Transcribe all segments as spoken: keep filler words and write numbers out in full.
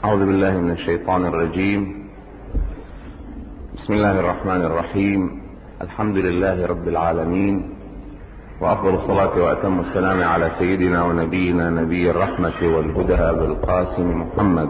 أعوذ بالله من الشيطان الرجيم. بسم الله الرحمن الرحيم. الحمد لله رب العالمين، وأفضل الصلاة وأتم السلام على سيدنا ونبينا نبي الرحمة والهدى أبي القاسم محمد.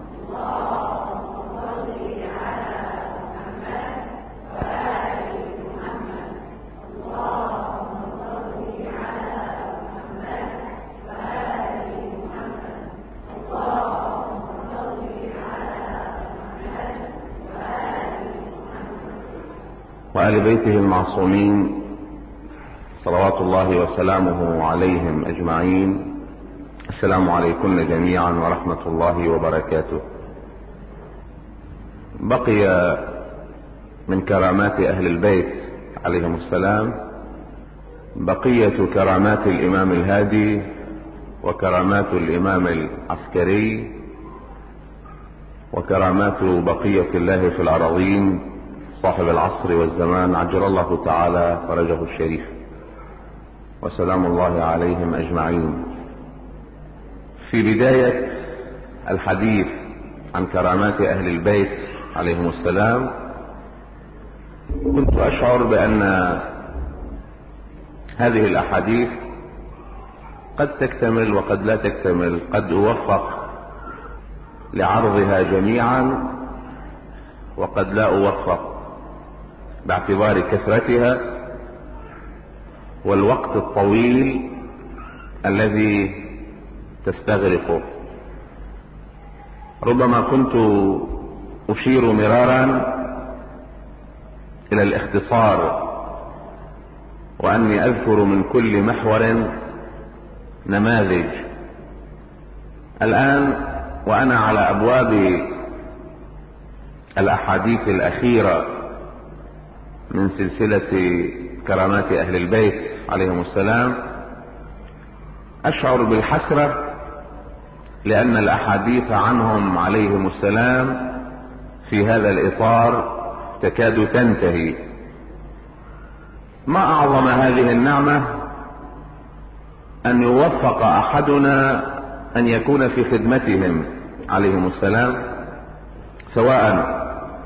وآل بيته المعصومين صلوات الله وسلامه عليهم أجمعين. السلام عليكم جميعا ورحمة الله وبركاته. بقي من كرامات أهل البيت عليهم السلام بقية كرامات الإمام الهادي وكرامات الإمام العسكري وكرامات بقية الله في الأراضين صاحب العصر والزمان، عجل الله تعالى فرجه الشريف، وسلام الله عليهم أجمعين. في بداية الحديث عن كرامات أهل البيت عليهم السلام كنت أشعر بأن هذه الأحاديث قد تكتمل وقد لا تكتمل، قد أوفق لعرضها جميعا وقد لا أوفق باعتبار كثرتها والوقت الطويل الذي تستغرقه. ربما كنت أشير مرارا إلى الاختصار، وأني أذكر من كل محور نماذج. الآن وأنا على أبواب الأحاديث الأخيرة من سلسلة كرامات أهل البيت عليهم السلام أشعر بالحسرة، لأن الأحاديث عنهم عليهم السلام في هذا الإطار تكاد تنتهي. ما أعظم هذه النعمة أن يوفق أحدنا أن يكون في خدمتهم عليهم السلام، سواء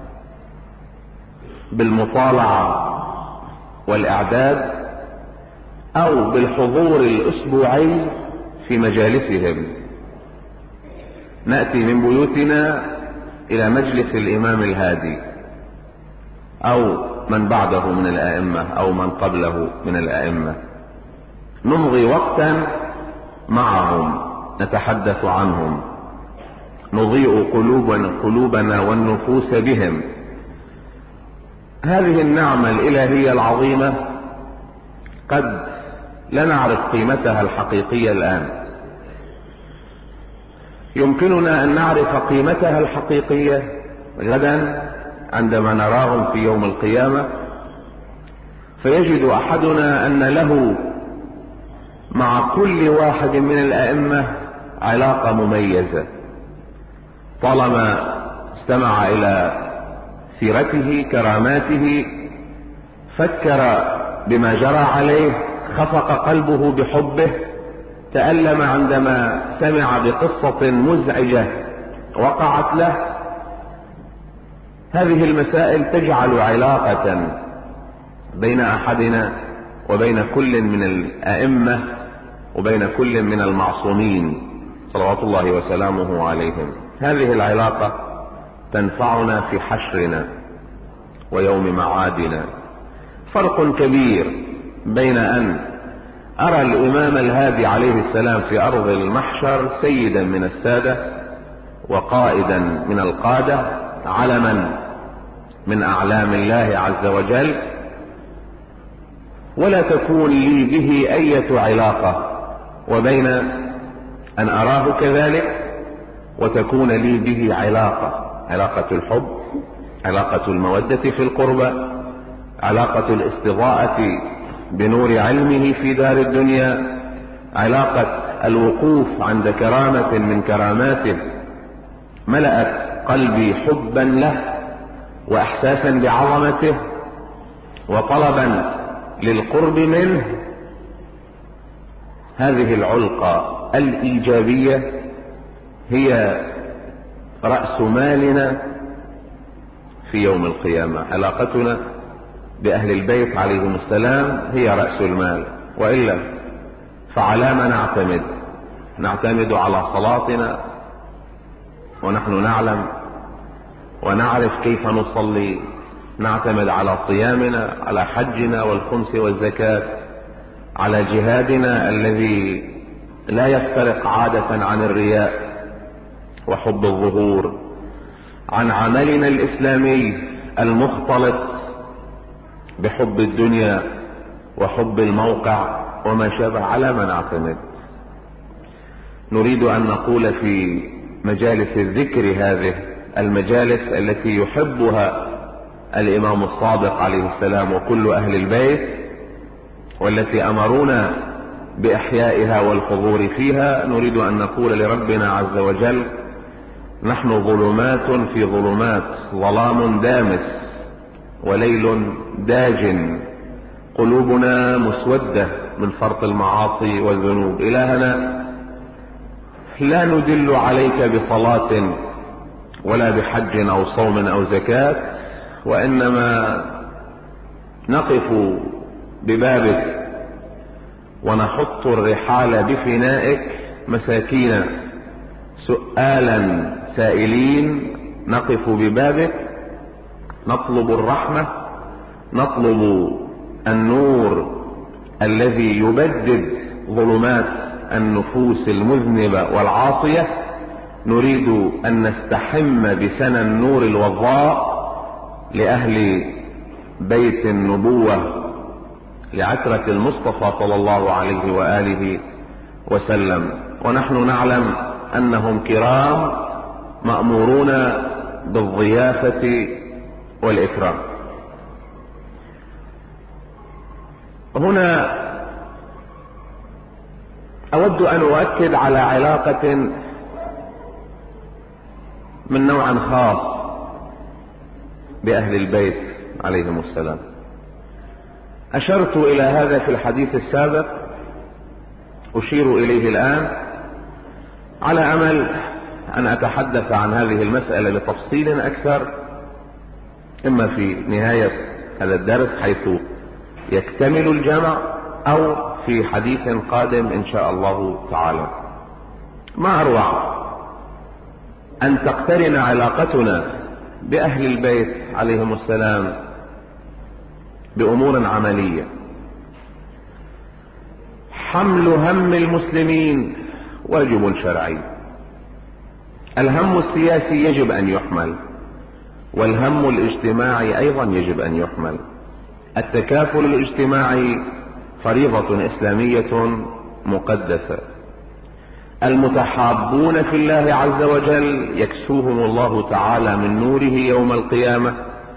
بالمطالعة والإعداد أو بالحضور الأسبوعي في مجالسهم. نأتي من بيوتنا إلى مجلس الإمام الهادي أو من بعده من الأئمة أو من قبله من الأئمة، نمضي وقتا معهم، نتحدث عنهم، نضيء قلوبنا, قلوبنا والنفوس بهم. هذه النعمة الإلهية العظيمة قد لا نعرف قيمتها الحقيقية الآن. يمكننا أن نعرف قيمتها الحقيقية غدا عندما نراهم في يوم القيامة، فيجد أحدنا أن له مع كل واحد من الأئمة علاقة مميزة، طالما استمع إلى سيرته كراماته، فكر بما جرى عليه، خفق قلبه بحبه، تألم عندما سمع بقصة مزعجة وقعت له. هذه المسائل تجعل علاقة بين أحدنا وبين كل من الأئمة وبين كل من المعصومين صلوات الله وسلامه عليهم. هذه العلاقة تنفعنا في حشرنا ويوم معادنا. فرق كبير بين أن أرى الإمام الهادي عليه السلام في أرض المحشر سيدا من السادة وقائدا من القادة، علما من أعلام الله عز وجل، ولا تكون لي به أي علاقة، وبين أن أراه كذلك وتكون لي به علاقة، علاقة الحب، علاقة المودة في القربة، علاقة الاستضاءة بنور علمه في دار الدنيا، علاقة الوقوف عند كرامة من كراماته ملأت قلبي حبا له وإحساسا بعظمته وطلبا للقرب منه. هذه العلقة الإيجابية هي رأس مالنا في يوم القيامة. علاقتنا بأهل البيت عليهم السلام هي رأس المال، وإلا فعلى ما نعتمد؟ نعتمد على صلاتنا ونحن نعلم ونعرف كيف نصلي، نعتمد على صيامنا، على حجنا والخمس والزكاة، على جهادنا الذي لا يفترق عادة عن الرياء وحب الظهور، عن عملنا الإسلامي المختلط بحب الدنيا وحب الموقع وما شابه. على ما نعتمد؟ نريد أن نقول في مجالس الذكر، هذه المجالس التي يحبها الإمام الصادق عليه السلام وكل أهل البيت، والتي أمرونا بإحيائها والحضور فيها، نريد أن نقول لربنا عز وجل: نحن ظلمات في ظلمات، ظلام دامس وليل داج، قلوبنا مسودة من فرط المعاصي والذنوب. إلهنا، لا ندل عليك بصلاة ولا بحج أو صوم أو زكاة، وإنما نقف ببابك ونحط الرحال بفنائك مساكين سؤالا سائلين، نقف ببابك نطلب الرحمة، نطلب النور الذي يبدد ظلمات النفوس المذنبة والعاصية. نريد أن نستحم بسنى النور الوضاء لأهل بيت النبوة، لعترة المصطفى صلى الله عليه وآله وسلم، ونحن نعلم أنهم كرام مأمورون بالضيافة والإكرام. هنا أود أن أؤكد على علاقة من نوع خاص بأهل البيت عليهم السلام. أشرت إلى هذا في الحديث السابق، أشير إليه الآن على أمل أن أتحدث عن هذه المسألة لتفصيل أكثر، إما في نهاية هذا الدرس حيث يكتمل الجمع، أو في حديث قادم إن شاء الله تعالى. ما أروع أن تقترن علاقتنا بأهل البيت عليهم السلام بأمور عملية. حمل هم المسلمين واجب شرعي. الهم السياسي يجب أن يحمل، والهم الاجتماعي أيضا يجب أن يحمل. التكافل الاجتماعي فريضة إسلامية مقدسة. المتحابون في الله عز وجل يكسوهم الله تعالى من نوره يوم القيامة،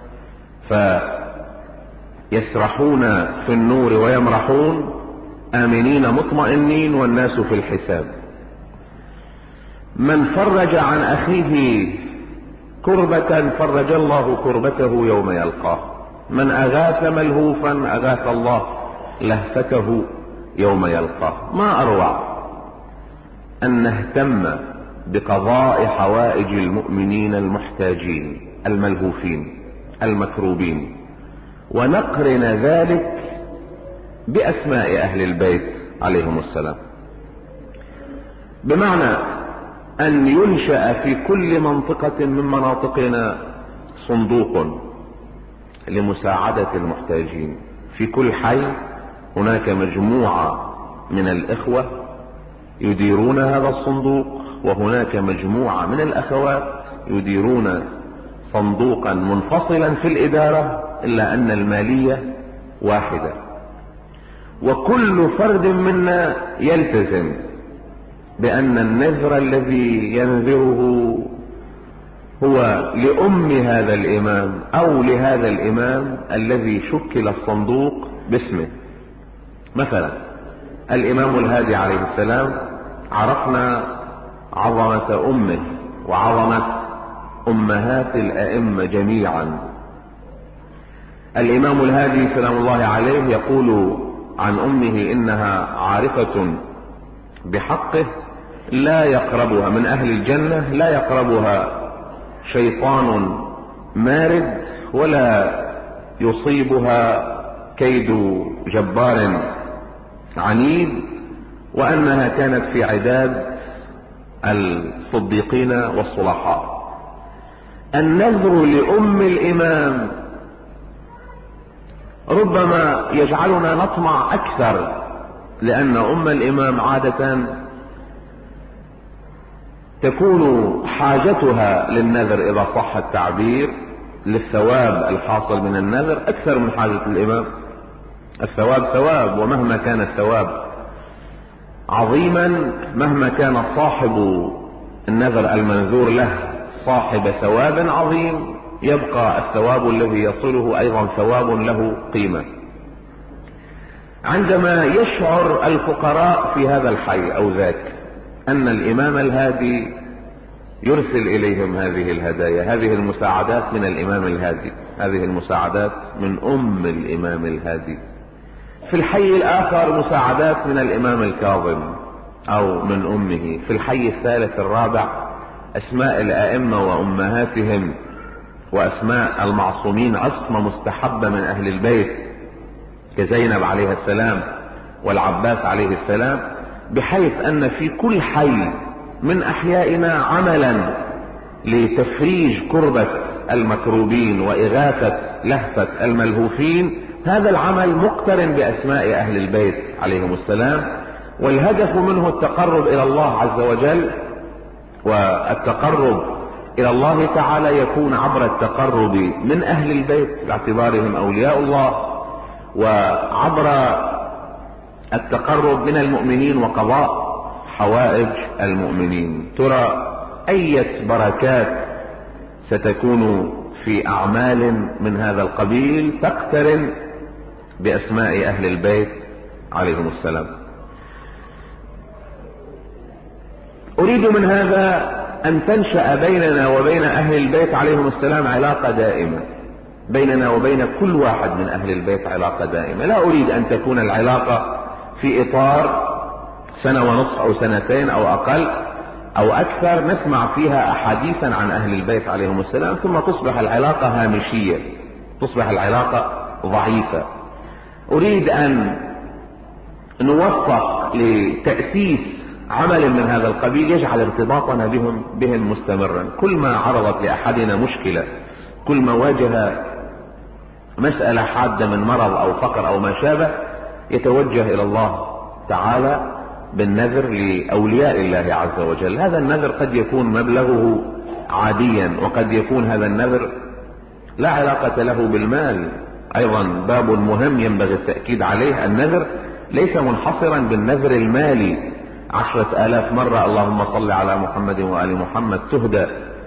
فيسرحون في النور ويمرحون آمنين مطمئنين والناس في الحساب. من فرج عن أخيه كربة فرج الله كربته يوم يلقاه. من أغاث ملهوفا أغاث الله لهفته يوم يلقاه. ما أروع أن نهتم بقضاء حوائج المؤمنين المحتاجين الملهوفين المكروبين، ونقرن ذلك بأسماء أهل البيت عليهم السلام، بمعنى أن ينشأ في كل منطقة من مناطقنا صندوق لمساعدة المحتاجين. في كل حي هناك مجموعة من الإخوة يديرون هذا الصندوق، وهناك مجموعة من الأخوات يديرون صندوقا منفصلا في الإدارة، إلا أن المالية واحدة، وكل فرد منا يلتزم بأن النذر الذي ينذره هو لأم هذا الإمام أو لهذا الإمام الذي شكل الصندوق باسمه. مثلا الإمام الهادي عليه السلام عرفنا عظمة أمه وعظمة أمهات الأئمة جميعا. الإمام الهادي سلام الله عليه يقول عن أمه إنها عارفة بحقه لا يقربها من أهل الجنة، لا يقربها شيطان مارد ولا يصيبها كيد جبار عنيد، وأنها كانت في عداد الصديقين والصلحاء. النذر لأم الإمام ربما يجعلنا نطمع أكثر، لأن أم الإمام عادة تكون حاجتها للنذر إذا صح التعبير للثواب الحاصل من النذر أكثر من حاجة الإمام. الثواب ثواب، ومهما كان الثواب عظيما، مهما كان صاحب النذر المنذور له صاحب ثواب عظيم، يبقى الثواب الذي يصله أيضا ثواب له قيمة. عندما يشعر الفقراء في هذا الحي أو ذاك أن الإمام الهادي يرسل إليهم هذه الهدايا، هذه المساعدات من الإمام الهادي، هذه المساعدات من أم الإمام الهادي، في الحي الآخر مساعدات من الإمام الكاظم أو من أمه، في الحي الثالث الرابع أسماء الأئمة وأمهاتهم وأسماء المعصومين عصمة مستحبة من أهل البيت كزينب عليه السلام والعباس عليه السلام، بحيث أن في كل حي من أحيائنا عملا لتفريج كربة المكروبين وإغاثة لهفة الملهوفين. هذا العمل مقترن بأسماء أهل البيت عليهم السلام، والهدف منه التقرب إلى الله عز وجل، والتقرب إلى الله تعالى يكون عبر التقرب من أهل البيت باعتبارهم أولياء الله، وعبر التقرب من المؤمنين وقضاء حوائج المؤمنين. ترى أية بركات ستكون في أعمال من هذا القبيل تقترن بأسماء أهل البيت عليهم السلام. أريد من هذا أن تنشأ بيننا وبين أهل البيت عليهم السلام علاقة دائمة، بيننا وبين كل واحد من أهل البيت علاقة دائمة. لا أريد أن تكون العلاقة في إطار سنة ونصف أو سنتين أو أقل أو أكثر نسمع فيها أحاديثا عن أهل البيت عليهم السلام ثم تصبح العلاقة هامشية، تصبح العلاقة ضعيفة. أريد أن نوفق لتأسيس عمل من هذا القبيل يجعل ارتباطنا بهم بهم مستمرا. كل ما عرضت لأحدنا مشكلة، كل ما واجه مسألة حادة من مرض أو فقر أو ما شابه، يتوجه إلى الله تعالى بالنذر لأولياء الله عز وجل. هذا النذر قد يكون مبلغه عاديا، وقد يكون هذا النذر لا علاقة له بالمال. أيضا باب مهم ينبغي التأكيد عليه، النذر ليس منحصرا بالنذر المالي، عشرة آلاف مرة اللهم صل على محمد وآل محمد تهدى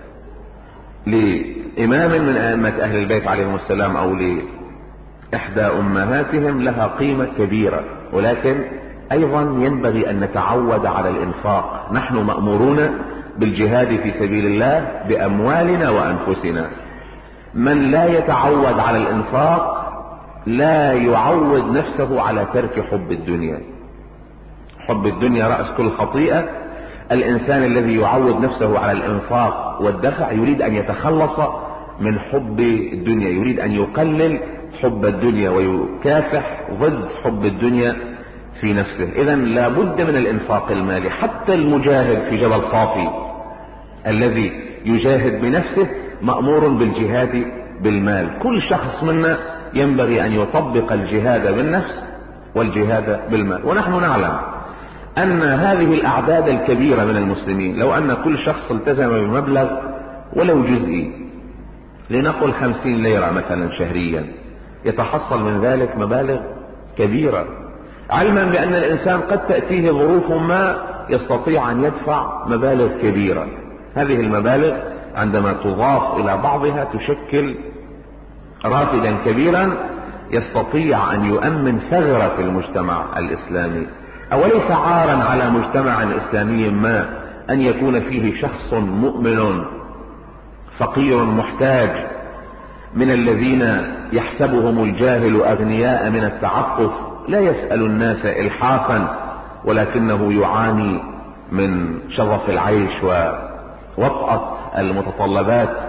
لإمام من أئمة أهل البيت عليهم السلام أو لإحدى أمهاتهم لها قيمة كبيرة، ولكن أيضا ينبغي أن نتعود على الإنفاق. نحن مأمورون بالجهاد في سبيل الله بأموالنا وأنفسنا. من لا يتعود على الإنفاق لا يعود نفسه على ترك حب الدنيا. حب الدنيا رأس كل خطيئة. الإنسان الذي يعود نفسه على الإنفاق والدفع يريد أن يتخلص من حب الدنيا، يريد أن يقلل حب الدنيا ويكافح ضد حب الدنيا في نفسه. إذن لا بد من الإنفاق المالي. حتى المجاهد في جبل صافي الذي يجاهد بنفسه مأمور بالجهاد بالمال. كل شخص منا ينبغي أن يطبق الجهاد بالنفس والجهاد بالمال. ونحن نعلم أن هذه الأعداد الكبيرة من المسلمين لو أن كل شخص التزم بمبلغ ولو جزئي، لنقل خمسين ليرة مثلا شهريا، يتحصل من ذلك مبالغ كبيرة، علما بأن الإنسان قد تأتيه ظروف ما يستطيع أن يدفع مبالغ كبيرة. هذه المبالغ عندما تضاف إلى بعضها تشكل رافدا كبيرا يستطيع أن يؤمن ثغرة في المجتمع الإسلامي. أوليس عارا على مجتمع إسلامي ما أن يكون فيه شخص مؤمن فقير محتاج من الذين يحسبهم الجاهل أغنياء من التعفف، لا يسأل الناس إلحافا ولكنه يعاني من شظف العيش ووطأة المتطلبات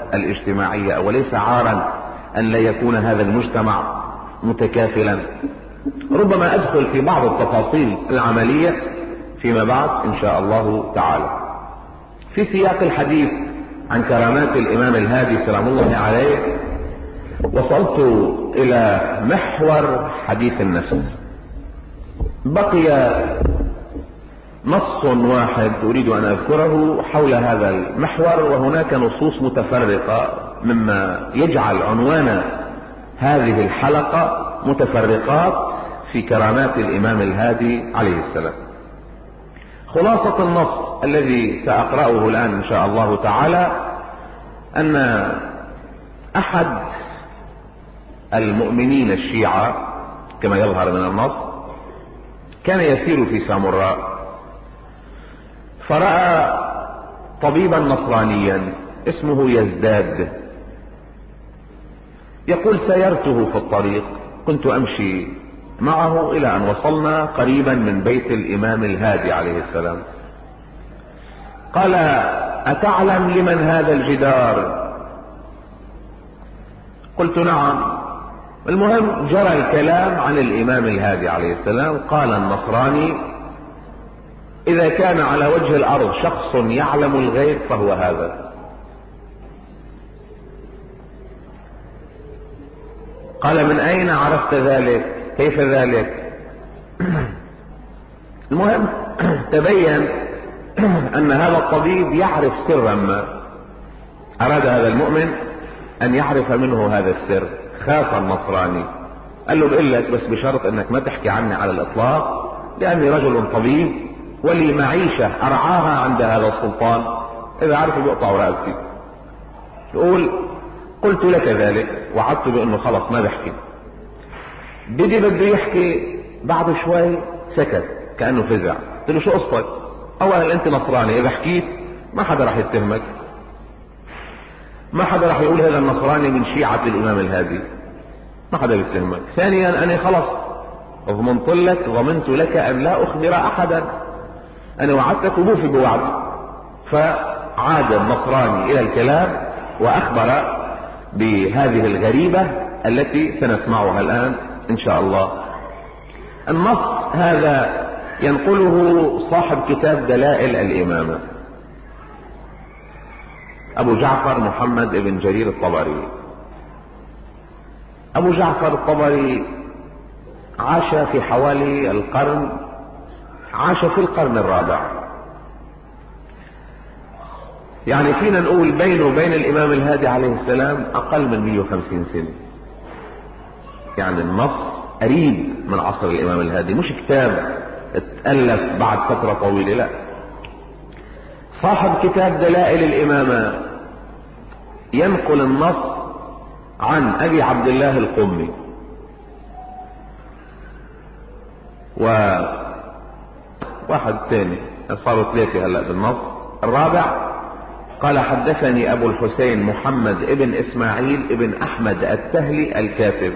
الاجتماعية، وليس عارا أن لا يكون هذا المجتمع متكافلا. ربما أدخل في بعض التفاصيل العملية فيما بعد إن شاء الله تعالى. في سياق الحديث عن كرامات الإمام الهادي سلام الله عليه وصلت إلى محور حديث النفس. بقي نص واحد أريد أن أذكره حول هذا المحور، وهناك نصوص متفرقة مما يجعل عنوان هذه الحلقة متفرقات في كرامات الإمام الهادي عليه السلام. خلاصة النص الذي سأقرأه الآن إن شاء الله تعالى أن أحد المؤمنين الشيعة كما يظهر من النص كان يسير في سامراء، فرأى طبيبا نصرانيا اسمه يزداد. يقول سيرته في الطريق، كنت أمشي معه إلى أن وصلنا قريبا من بيت الإمام الهادي عليه السلام. قال أتعلم لمن هذا الجدار؟ قلت نعم. المهم جرى الكلام عن الإمام الهادي عليه السلام. قال النصراني إذا كان على وجه الأرض شخص يعلم الغيب فهو هذا. قال من أين عرفت ذلك؟ كيف ذلك؟ المهم تبين أن هذا الطبيب يعرف سرا ما، أراد هذا المؤمن أن يعرف منه هذا السر. خاف النصراني، قال له بقول لك بس بشرط أنك ما تحكي عني على الإطلاق، لأني رجل طبيب ولي معيشة أرعاها عند هذا السلطان، إذا عرف بيقطع رأسي. يقول قلت لك ذلك، وعدت بأنه خلص ما بحكي. بدي بده يحكي، بعد شوي سكت كأنه فزع. قلت له شو قصتك؟ أولا أنت نصراني، إذا حكيت ما حدا راح يتهمك، ما حدا راح يقول هذا النصراني من شيعة الإمام الهادي، ما حدا يتهمك. ثانيا أنا خلص ضمنت لك ضمنت لك أن لا أخبر أحدا، أنا وعدتك وبوفي بوعد. فعاد النصراني إلى الكلام وأخبر بهذه الغريبة التي سنسمعها الآن إن شاء الله. النص هذا ينقله صاحب كتاب دلائل الإمامة أبو جعفر محمد بن جرير الطبري. أبو جعفر الطبري عاش في حوالي القرن عاش في القرن الرابع، يعني فينا نقول بينه وبين الإمام الهادي عليه السلام أقل من مئة وخمسين سنة. يعني النص قريب من عصر الإمام الهادي، مش كتاب اتألف بعد فترة طويلة، لا. صاحب كتاب دلائل الإمامة ينقل النص عن أبي عبد الله القمي، وواحد ثاني، صاروا ثلاثة هلأ بالنص. الرابع قال حدثني أبو الحسين محمد ابن إسماعيل ابن أحمد التهلي الكاتب.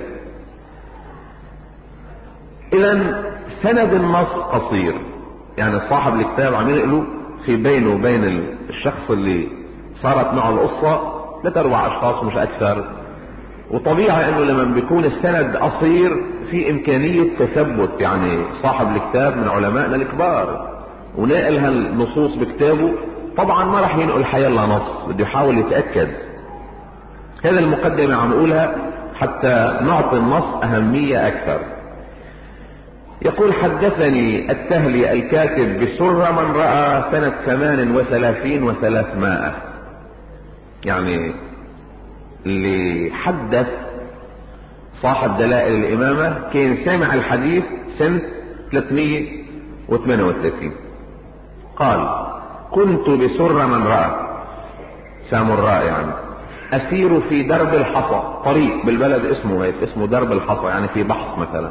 إذن سند النص قصير، يعني صاحب الكتاب عم ينقله في بينه وبين الشخص اللي صارت معه القصة ثلاث أربع أشخاص مش أكثر. وطبيعي أنه لما بيكون السند قصير في إمكانية تثبت، يعني صاحب الكتاب من علمائنا الكبار ونقل هالنصوص بكتابه، طبعا ما راح ينقل حيالله نص، بده يحاول يتأكد. هذا المقدمة عم أقولها حتى نعطي النص أهمية أكثر. يقول حدثني التهلي الكاتب بسر من رأى سنة ثمان وثلاثين وثلاثمائة، يعني اللي حدث صاحب دلائل الإمامة كان سامع الحديث سنة ثلاثمائة وثمانية وثلاثين. قال كنت بسر من رأى، سامراء يعني، أسير في درب الحصى، طريق بالبلد اسمه هيك، اسمه درب الحصى، يعني في بحث مثلا.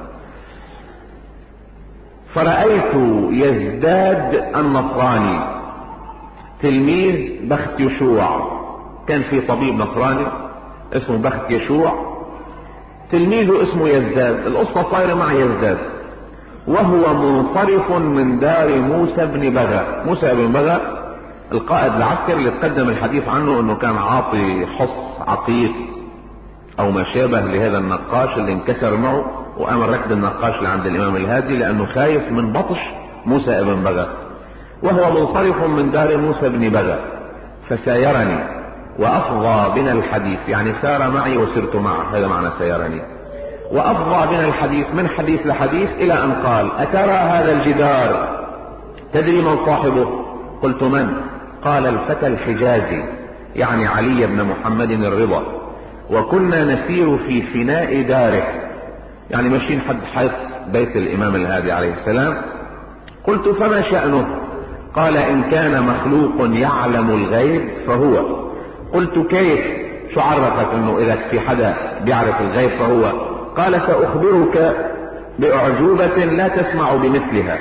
فرأيت يزداد النصراني تلميذ بخت يشوع، كان في طبيب نصراني اسمه بخت يشوع، تلميذه اسمه يزداد. القصة صايرة مع يزداد وهو منصرف من دار موسى بن بغى. موسى بن بغى القائد العسكري اللي تقدم الحديث عنه انه كان عاطي حص عقيق او ما شابه لهذا النقاش اللي انكسر معه، وامر ركب النقاش لعند الامام الهادي لانه خايف من بطش موسى ابن بغى، وهو منصرف من دار موسى بن بغى. فسايرني وافضى بنا الحديث، يعني سار معي وسرت معه، هذا معنى سايرني. وافضى بنا الحديث من حديث لحديث الى ان قال: اترى هذا الجدار تدري من صاحبه؟ قلت: من؟ قال: الفتى الحجازي، يعني علي بن محمد الرضا، وكنا نسير في فناء داره، يعني ماشيين حد حيث بيت الامام الهادي عليه السلام. قلت: فما شأنه؟ قال: ان كان مخلوق يعلم الغيب فهو. قلت: كيف؟ شو عرفك انه اذا في حدا بيعرف الغيب فهو؟ قال: سأخبرك بأعجوبة لا تسمع بمثلها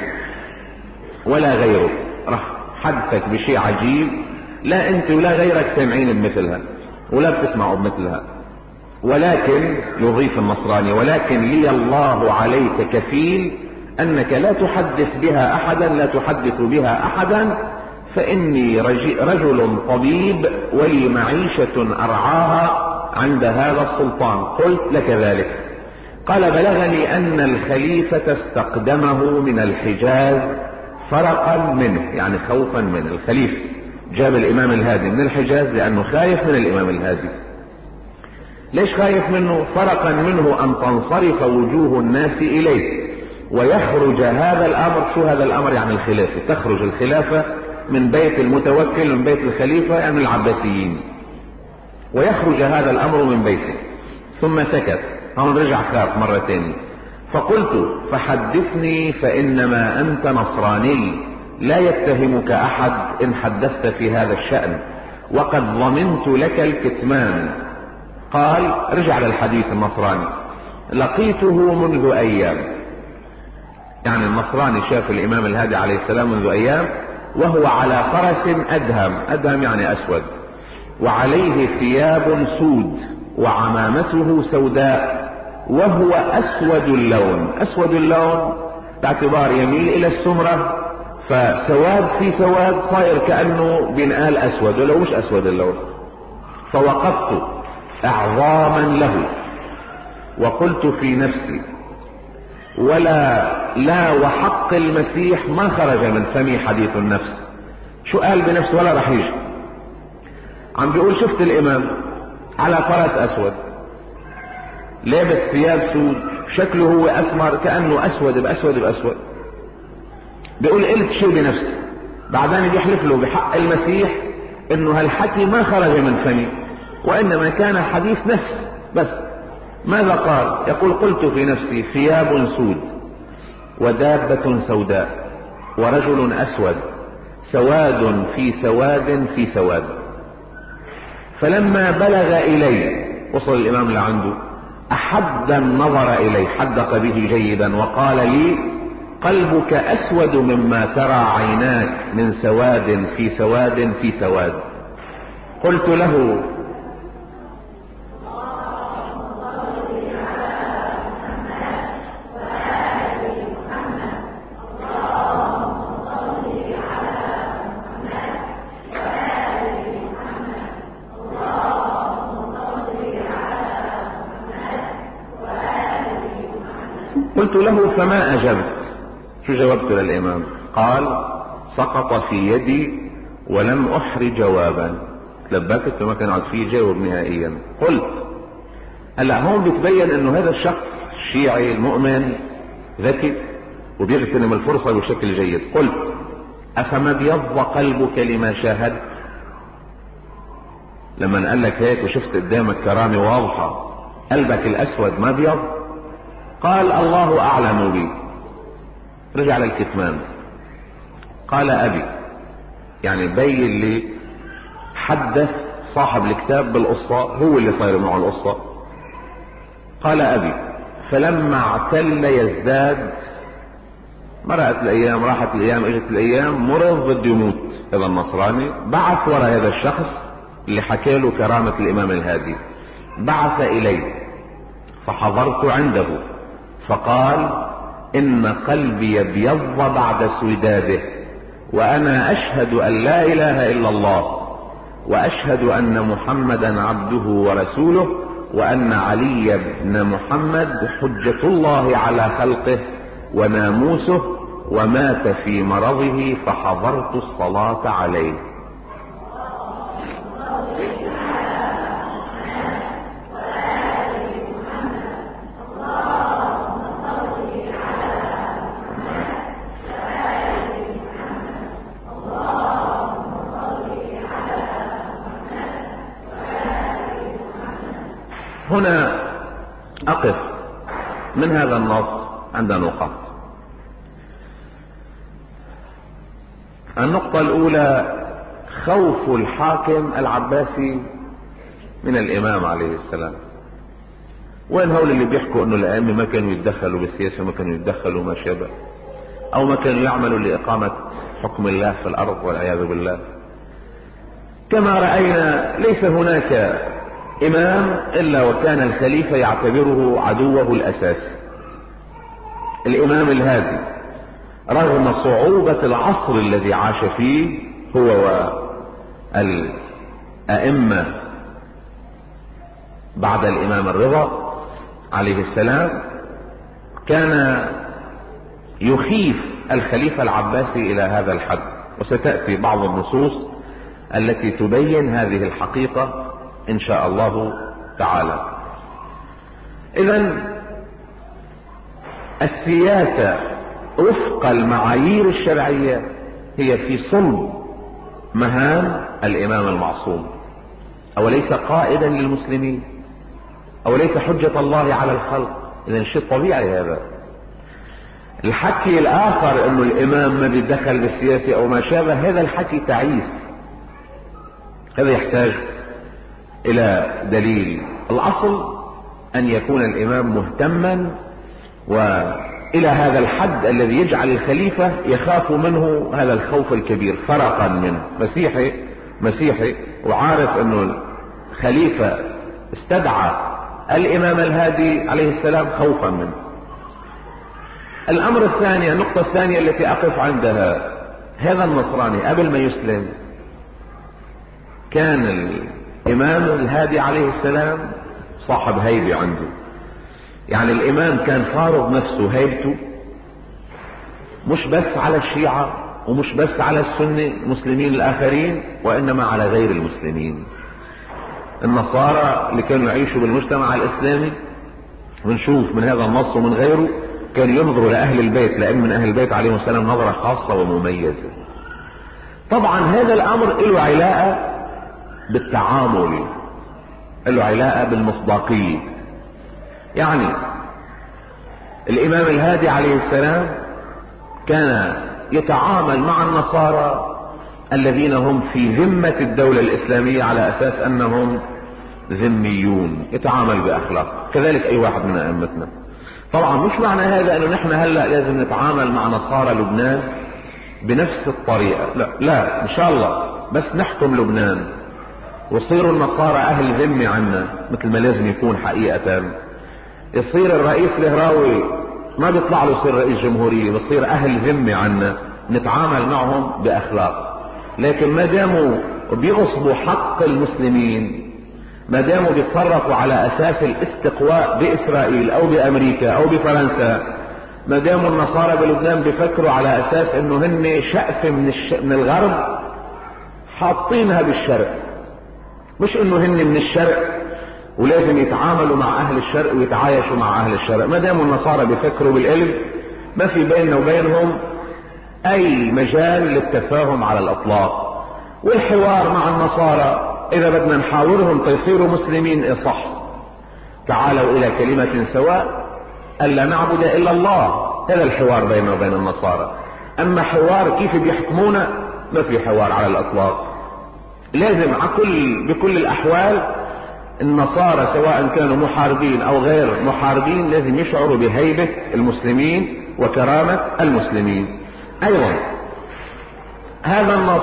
ولا غيرك. راح حدثك بشيء عجيب لا انت ولا غيرك سامعين بمثلها ولا بتسمعوا بمثلها. ولكن يضيف النصراني: ولكن لي الله عليك كفيل انك لا تحدث بها احدا، لا تحدث بها احدا، فاني رجل طبيب ولي معيشة ارعاها عند هذا السلطان. قلت: لك ذلك؟ قال: بلغني ان الخليفة استقدمه من الحجاز فرقا منه، يعني خوفا منه. الخليفة جاب الامام الهادي من الحجاز لانه خايف من الامام الهادي. ليش خايف منه؟ فرقا منه ان تنصرف وجوه الناس اليه ويخرج هذا الامر. شو هذا الامر؟ يعني الخلافة، تخرج الخلافة من بيت المتوكل، من بيت الخليفة يعني العباسيين، ويخرج هذا الامر من بيته. ثم سكت، هون رجع خاف مرة تانية. فقلت: فحدثني فانما انت نصراني، لا يتهمك احد ان حدثت في هذا الشأن، وقد ضمنت لك الكتمان. قال: رجع للحديث النصراني: لقيته منذ ايام، يعني النصراني شاف الامام الهادي عليه السلام منذ ايام وهو على فرس ادهم، ادهم يعني اسود، وعليه ثياب سود وعمامته سوداء، وهو اسود اللون. اسود اللون باعتبار يميل الى السمرة، فسواد في سواد صاير كأنه بنقال اسود ولو مش اسود اللون. فوقفت اعظاما له وقلت في نفسي: ولا لا وحق المسيح ما خرج من فمي حديث النفس. شو قال بنفسه؟ ولا رح يجي. عم بيقول: شفت الامام على فرس اسود لابس ثياب سود، شكله هو اسمر كأنه اسود باسود باسود. بيقول: قلت شيء بنفسي. بعدين بيحلف له بحق المسيح انه هالحكي ما خرج من فمي، وانما كان حديث نفس بس. ماذا قال؟ يقول: قلت في نفسي: ثياب سود ودابة سوداء ورجل اسود، سواد في سواد في سواد. فلما بلغ الي، وصل الامام لعنده، احد النظر الي، حدق به جيدا، وقال لي: قلبك اسود مما ترى عيناك من سواد في سواد في سواد. قلت له: قلت له: فما اجبت؟ شو جاوبت للامام؟ قال: سقط في يدي ولم احرج جوابا. تلبكت وما كان عاد فيه جاوب نهائيا. قلت: هلا هون بتبين انه هذا الشخص الشيعي المؤمن ذكي وبيغتنم الفرصة بشكل جيد. قلت: افما بيض قلبك لما شاهدت؟ لما قال لك هيك وشفت قدامك كرامة واضحة، قلبك الاسود ما بيض؟ قال: الله اعلم بي. رجع للكتمان. قال: ابي، يعني بين لي، حدث صاحب الكتاب بالقصة، هو اللي صاير معه القصة. قال: ابي. فلما اعتل يزداد، مرقت الايام، راحت الايام، اجت الايام، مرض بده يموت هذا النصراني. بعث وراء هذا الشخص اللي حكى له كرامة الامام الهادي، بعث اليه فحضرت عنده، فقال: ان قلبي ابيض بعد سوداده، وأنا أشهد أن لا إله إلا الله وأشهد أن محمدا عبده ورسوله وأن علي بن محمد حجة الله على خلقه وناموسه ومات في مرضه فحضرت الصلاة عليه. هنا أقف من هذا النص عند نقط. النقطة الأولى خوف الحاكم العباسي من الإمام عليه السلام. وين هول اللي بيحكوا انه الأئمة ما كانوا يتدخلوا بالسياسة، ما كانوا يتدخلوا ما شابه، او ما كانوا يعملوا لإقامة حكم الله في الأرض والعياذ بالله. كما رأينا ليس هناك إمام إلا وكان الخليفة يعتبره عدوه الأساسي. الإمام الهادي رغم صعوبة العصر الذي عاش فيه هو والأئمة بعد الإمام الرضا عليه السلام، كان يخيف الخليفة العباسي إلى هذا الحد، وستأتي بعض النصوص التي تبين هذه الحقيقة إن شاء الله تعالى. إذن السياسة وفق المعايير الشرعية هي في صلب مهام الإمام المعصوم، أوليس قائدا للمسلمين، أوليس حجة الله على الخلق. إذن شيء طبيعي هذا. الحكي الآخر أنه الإمام ما بيتدخل بالسياسة أو ما شابه، هذا الحكي تعيس، هذا يحتاج إلى دليل. الأصل أن يكون الإمام مهتما وإلى هذا الحد الذي يجعل الخليفة يخاف منه هذا الخوف الكبير فرقا منه. مسيحي مسيحي وعارف أنه الخليفة استدعى الإمام الهادي عليه السلام خوفا منه. الأمر الثاني، النقطة الثانية التي أقف عندها، هذا النصراني قبل ما يسلم كان الإمام الهادي عليه السلام صاحب هيبة عنده. يعني الإمام كان فارض نفسه هيبته مش بس على الشيعة ومش بس على السنة المسلمين الآخرين، وإنما على غير المسلمين. النصارى اللي كانوا يعيشوا بالمجتمع الإسلامي، ونشوف من هذا النص ومن غيره، كانوا ينظروا لأهل البيت، لأن من أهل البيت عليهم السلام نظرة خاصة ومميزة. طبعا هذا الأمر له علاقة بالتعامل، له علاقة بالمصداقية. يعني الإمام الهادي عليه السلام كان يتعامل مع النصارى الذين هم في ذمة الدولة الإسلامية على أساس أنهم ذميون، يتعامل بأخلاق، كذلك أي واحد من أئمتنا. طبعا مش معنى هذا أنه نحن هلأ لازم نتعامل مع نصارى لبنان بنفس الطريقة، لا لا، إن شاء الله بس نحكم لبنان ويصيروا النصارى أهل ذمة عنا مثل ما لازم يكون حقيقة. يصير الرئيس الهراوي ما بيطلع له يصير رئيس جمهورية، بيصير أهل ذمة عنا، نتعامل معهم بأخلاق. لكن ما داموا بيغصبوا حق المسلمين، ما داموا بيتصرفوا على أساس الاستقواء بإسرائيل أو بأمريكا أو بفرنسا، ما داموا النصارى بلبنان بيفكروا على أساس إنه هن شقفة من, الش... من الغرب حاطينها بالشرق، مش إنه هن من الشرق ولازم يتعاملوا مع أهل الشرق ويتعايشوا مع أهل الشرق. ما داموا النصارى بيفكروا بالقلب، ما في بيننا وبينهم أي مجال للتفاهم على الإطلاق. والحوار مع النصارى إذا بدنا نحاورهم تيصيروا مسلمين إصح، تعالوا إلى كلمة سواء ألا نعبد إلا الله، هذا الحوار بيننا وبين النصارى. أما حوار كيف بيحكمونا، ما في حوار على الإطلاق. لازم كل بكل الأحوال النصارى سواء كانوا محاربين أو غير محاربين لازم يشعروا بهيبة المسلمين وكرامة المسلمين. أيضا هذا النص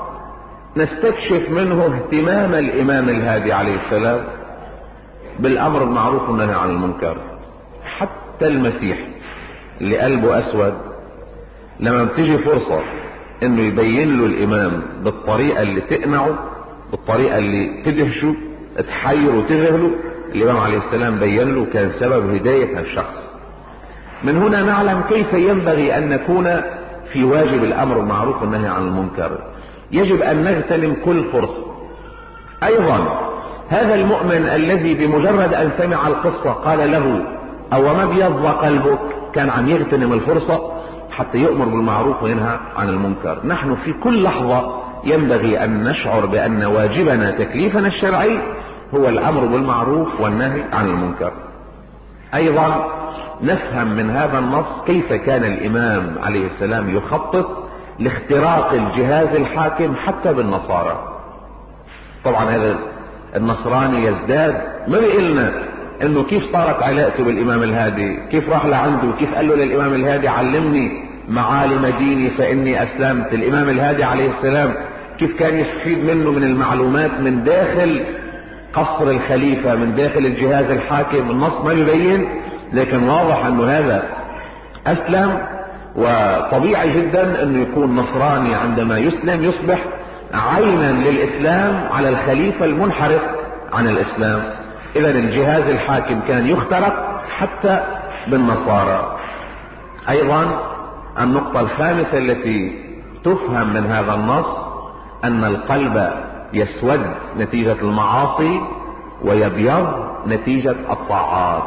نستكشف منه اهتمام الإمام الهادي عليه السلام بالأمر المعروف والنهي عن المنكر. حتى المسيح اللي قلبه أسود لما بتيجي فرصة انه يبين له الامام بالطريقة اللي تقنعه، بالطريقة اللي تدهشه تحير وتذهله. الامام عليه السلام بين له، كان سبب هداية الشخص. من هنا نعلم كيف ينبغي ان نكون في واجب الامر بالمعروف والنهي عن المنكر. يجب ان نغتنم كل فرصة. ايضا هذا المؤمن الذي بمجرد ان سمع القصة قال له او ما بيض قلبك، كان عم يغتنم الفرصة حتى يؤمر بالمعروف وينهى عن المنكر. نحن في كل لحظة ينبغي ان نشعر بان واجبنا تكليفنا الشرعي هو الامر بالمعروف والنهي عن المنكر. ايضا نفهم من هذا النص كيف كان الامام عليه السلام يخطط لاختراق الجهاز الحاكم حتى بالنصارى. طبعا هذا النصراني يزداد، ما بيقلنا انه كيف صارت علاقته بالامام الهادي، كيف راح لعنده، كيف قال له للامام الهادي علمني معالم ديني فاني اسلمت. الامام الهادي عليه السلام كيف كان يستفيد منه من المعلومات من داخل قصر الخليفة، من داخل الجهاز الحاكم. النص ما يبين، لكن واضح انه هذا اسلم، وطبيعي جدا انه يكون نصراني عندما يسلم يصبح عينا للاسلام على الخليفة المنحرف عن الاسلام. اذا الجهاز الحاكم كان يخترق حتى بالنصارى. ايضا النقطة الخامسة التي تفهم من هذا النص ان القلب يسود نتيجة المعاصي ويبيض نتيجة الطاعات.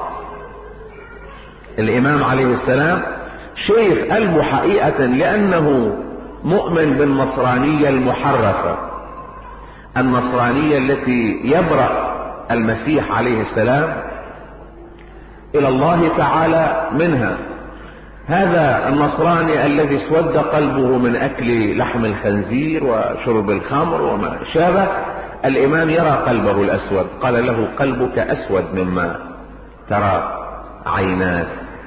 الامام عليه السلام شايف قلبه حقيقة لانه مؤمن بالنصرانية المحرفة، النصرانية التي يبرأ المسيح عليه السلام الى الله تعالى منها. هذا النصراني الذي اسود قلبه من اكل لحم الخنزير وشرب الخمر وما شابه، الامام يرى قلبه الاسود، قال له قلبك اسود مما ترى عيناك،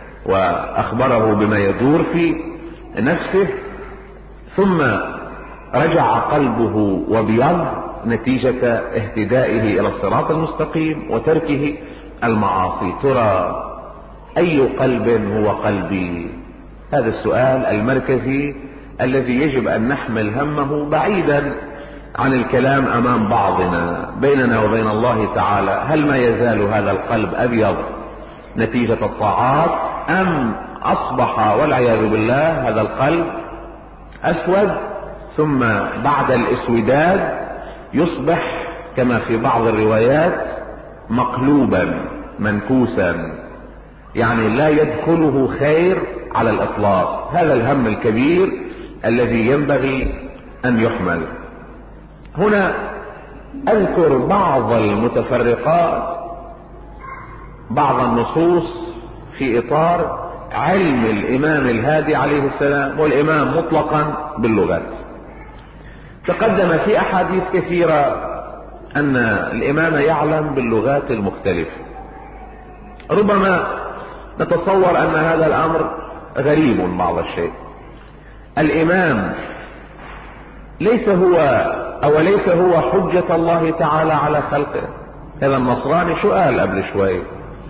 واخبره بما يدور في نفسه. ثم رجع قلبه وبيض نتيجة اهتدائه الى الصراط المستقيم وتركه المعاصي. ترى اي قلب هو قلبي؟ هذا السؤال المركزي الذي يجب ان نحمل همه بعيدا عن الكلام امام بعضنا بيننا وبين الله تعالى. هل ما يزال هذا القلب ابيض نتيجة الطاعات، ام اصبح والعياذ بالله هذا القلب اسود، ثم بعد الاسوداد يصبح كما في بعض الروايات مقلوبا منكوسا، يعني لا يدخله خير على الاطلاق. هذا الهم الكبير الذي ينبغي ان يحمل. هنا اذكر بعض المتفرقات، بعض النصوص في اطار علم الامام الهادي عليه السلام والامام مطلقا باللغات. تقدم في احاديث كثيرة ان الامام يعلم باللغات المختلفة. ربما نتصور ان هذا الامر غريب بعض الشيء. الامام ليس هو او ليس هو حجة الله تعالى على خلقه. هذا النصراني شو قال قبل شوي؟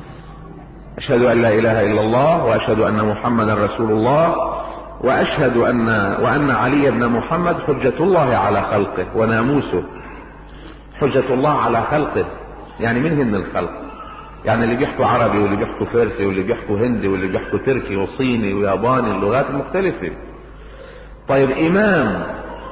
اشهد ان لا اله الا الله واشهد ان محمدا رسول الله واشهد ان وان علي بن محمد حجة الله على خلقه وناموسه. حجة الله على خلقه يعني من هن الخلق؟ يعني اللي بيحكوا عربي واللي بيحكوا فارسي واللي بيحكوا هندي واللي بيحكوا تركي وصيني وياباني، اللغات المختلفة. طيب امام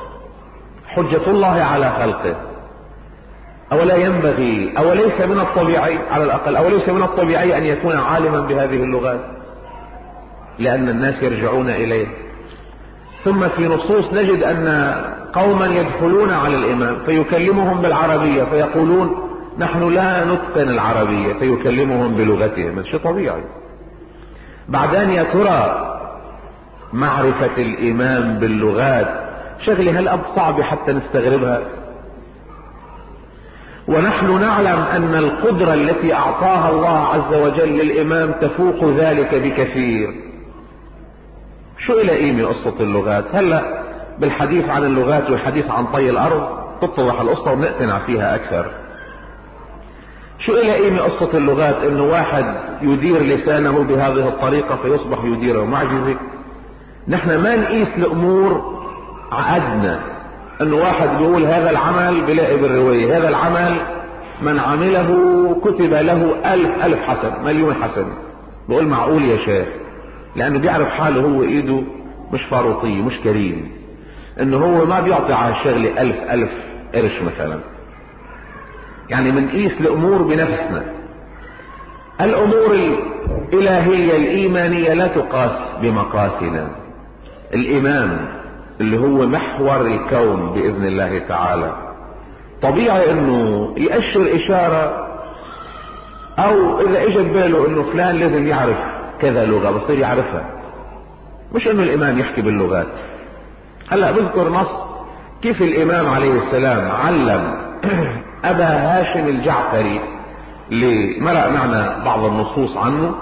حجة الله على خلقه، اولا ينبغي او ليس من الطبيعي على الاقل او ليس من الطبيعي ان يكون عالما بهذه اللغات لان الناس يرجعون اليه. ثم في نصوص نجد ان قوما يدخلون على الامام فيكلمهم بالعربية فيقولون نحن لا نتقن العربية، فيكلمهم بلغتهم. هذا شيء طبيعي. بعدين يا ترى معرفة الامام باللغات شغلة هل اب صعب حتى نستغربها؟ ونحن نعلم ان القدرة التي اعطاها الله عز وجل للامام تفوق ذلك بكثير. شو إلى قيمة قصة اللغات؟ هلا بالحديث عن اللغات والحديث عن طي الارض تتضح القصة ونقتنع فيها اكثر. شو إلى قيمة قصة اللغات؟ انه واحد يدير لسانه بهذه الطريقة فيصبح يديره معجزة. نحن ما نقيس الامور عقدنا انه واحد بيقول هذا العمل بلاقي بالرواية، هذا العمل من عمله كتب له الف الف حسن، مليون حسن. بقول معقول يا شيخ؟ لانه بيعرف حاله، هو ايده مش فاروطية، مش كريم، انه هو ما بيعطي على الشغلة الف الف قرش مثلا. يعني منقيس الامور بنفسنا. الامور الالهية الايمانية لا تقاس بمقاسنا. الامام اللي هو محور الكون باذن الله تعالى طبيعي انه يأشر اشارة، او اذا اجى بباله انه فلان لازم يعرف كذا لغة بصير يعرفها، مش انه الامام يحكي باللغات. هلا بذكر نص كيف الامام عليه السلام علم ابا هاشم الجعفري، لمرأ معنا بعض النصوص عنه،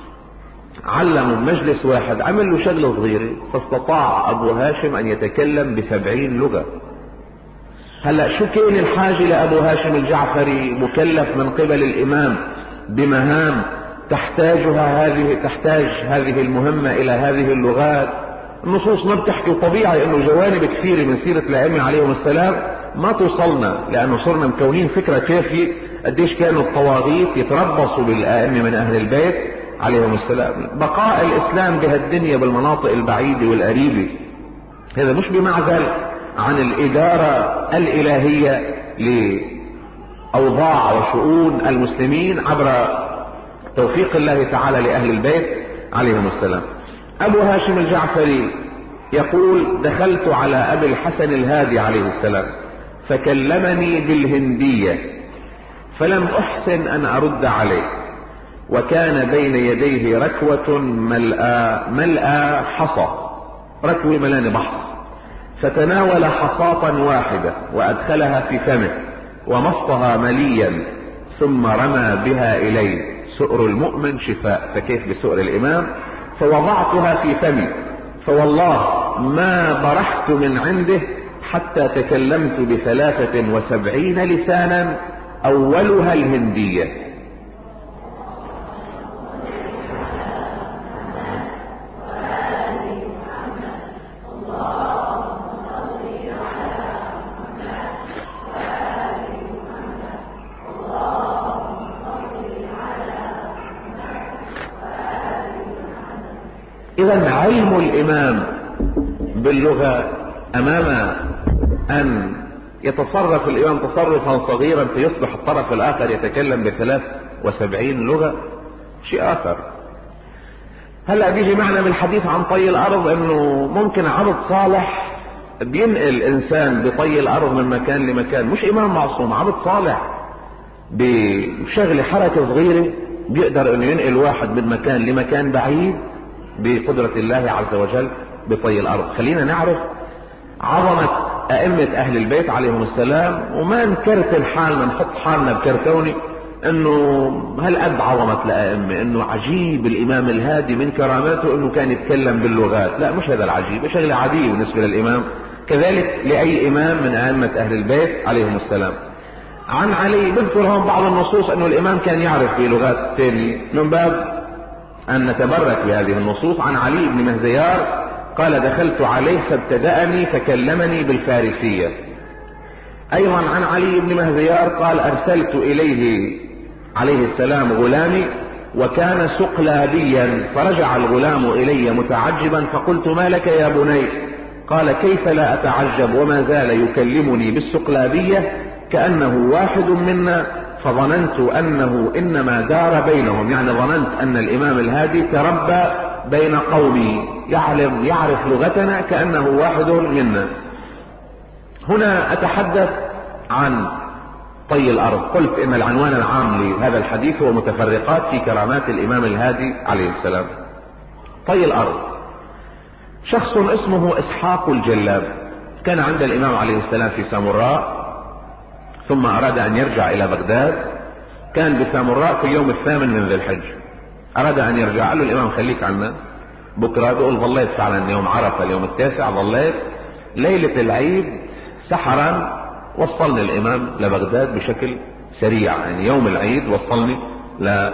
علمه بمجلس واحد، عمل له شغلة صغيرة فاستطاع ابو هاشم ان يتكلم بسبعين لغة. هلا شو كان الحاجة لابو هاشم الجعفري مكلف من قبل الامام بمهام تحتاجها هذه تحتاج هذه المهمة الى هذه اللغات؟ النصوص ما بتحكي، طبيعي انه جوانب كثيرة من سيرة الائمة عليهم السلام ما توصلنا، لانه صرنا مكونين فكرة كافية قديش كانوا الطواغيت يتربصوا بالائمة من اهل البيت عليهم السلام. بقاء الاسلام بهالدنيا بالمناطق البعيدة والقريبة هذا مش بمعزل عن الادارة الالهية لاوضاع وشؤون المسلمين عبر توفيق الله تعالى لاهل البيت عليهم السلام. ابو هاشم الجعفري يقول: دخلت على ابي الحسن الهادي عليه السلام فكلمني بالهندية فلم احسن ان ارد عليه، وكان بين يديه ركوة ملأى ملأى حصى، ركوة ملانة بحر، فتناول حصاة واحدة وادخلها في فمه ومصها مليا ثم رمى بها الي. سؤر المؤمن شفاء، فكيف بسؤر الامام؟ فوضعتها في فمي فوالله ما برحت من عنده حتى تكلمت بثلاثة وسبعين لسانا اولها الهندية. إذا علم الإمام باللغة أمام أن يتصرف الإمام تصرفا صغيرا فيصبح الطرف الآخر يتكلم بثلاث وسبعين لغة شيء آخر. هلأ بيجي معنا بالحديث عن طي الأرض أنه ممكن عبد صالح بينقل إنسان بطي الأرض من مكان لمكان، مش إمام معصوم، عبد صالح بشغل حركة صغيرة بيقدر أنه ينقل واحد من مكان لمكان بعيد بقدرة الله عز وجل بطي الأرض. خلينا نعرف عظمة أئمة أهل البيت عليهم السلام، وما نكرتن حالنا نحط حالنا بكرتوني انه هل قد عظمة الائمة، انه عجيب الامام الهادي من كراماته انه كان يتكلم باللغات. لا، مش هذا العجيب، شغلة عادية بالنسبة للامام، كذلك لاي امام من ائمة اهل البيت عليهم السلام. عن علي بذكر هون بعض النصوص انه الامام كان يعرف بلغات ثانية من باب ان نتبرك بهذه النصوص. عن علي بن مهزيار قال: دخلت عليه فابتدأني فكلمني بالفارسية. ايضا عن علي بن مهزيار قال: ارسلت اليه عليه السلام غلامي وكان سقلابيا، فرجع الغلام الي متعجبا فقلت: ما لك يا بني؟ قال: كيف لا اتعجب وما زال يكلمني بالسقلابية كأنه واحد منا، فظننت انه انما دار بينهم، يعني ظننت ان الامام الهادي تربى بين قومي يعلم يعرف لغتنا كأنه واحد منا. هنا اتحدث عن طي الارض. قلت ان العنوان العام لهذا الحديث هو متفرقات في كرامات الامام الهادي عليه السلام. طي الارض، شخص اسمه اسحاق الجلاب كان عند الامام عليه السلام في سامراء، ثم اراد ان يرجع الى بغداد. كان بسامراء في اليوم الثامن من ذي الحج، اراد ان يرجع. قال له الامام: خليك عنا بكره. بيقول: ظليت فعلا يوم عرفه اليوم التاسع، ظليت ليله العيد سحرا وصلني الامام لبغداد بشكل سريع، يعني يوم العيد وصلني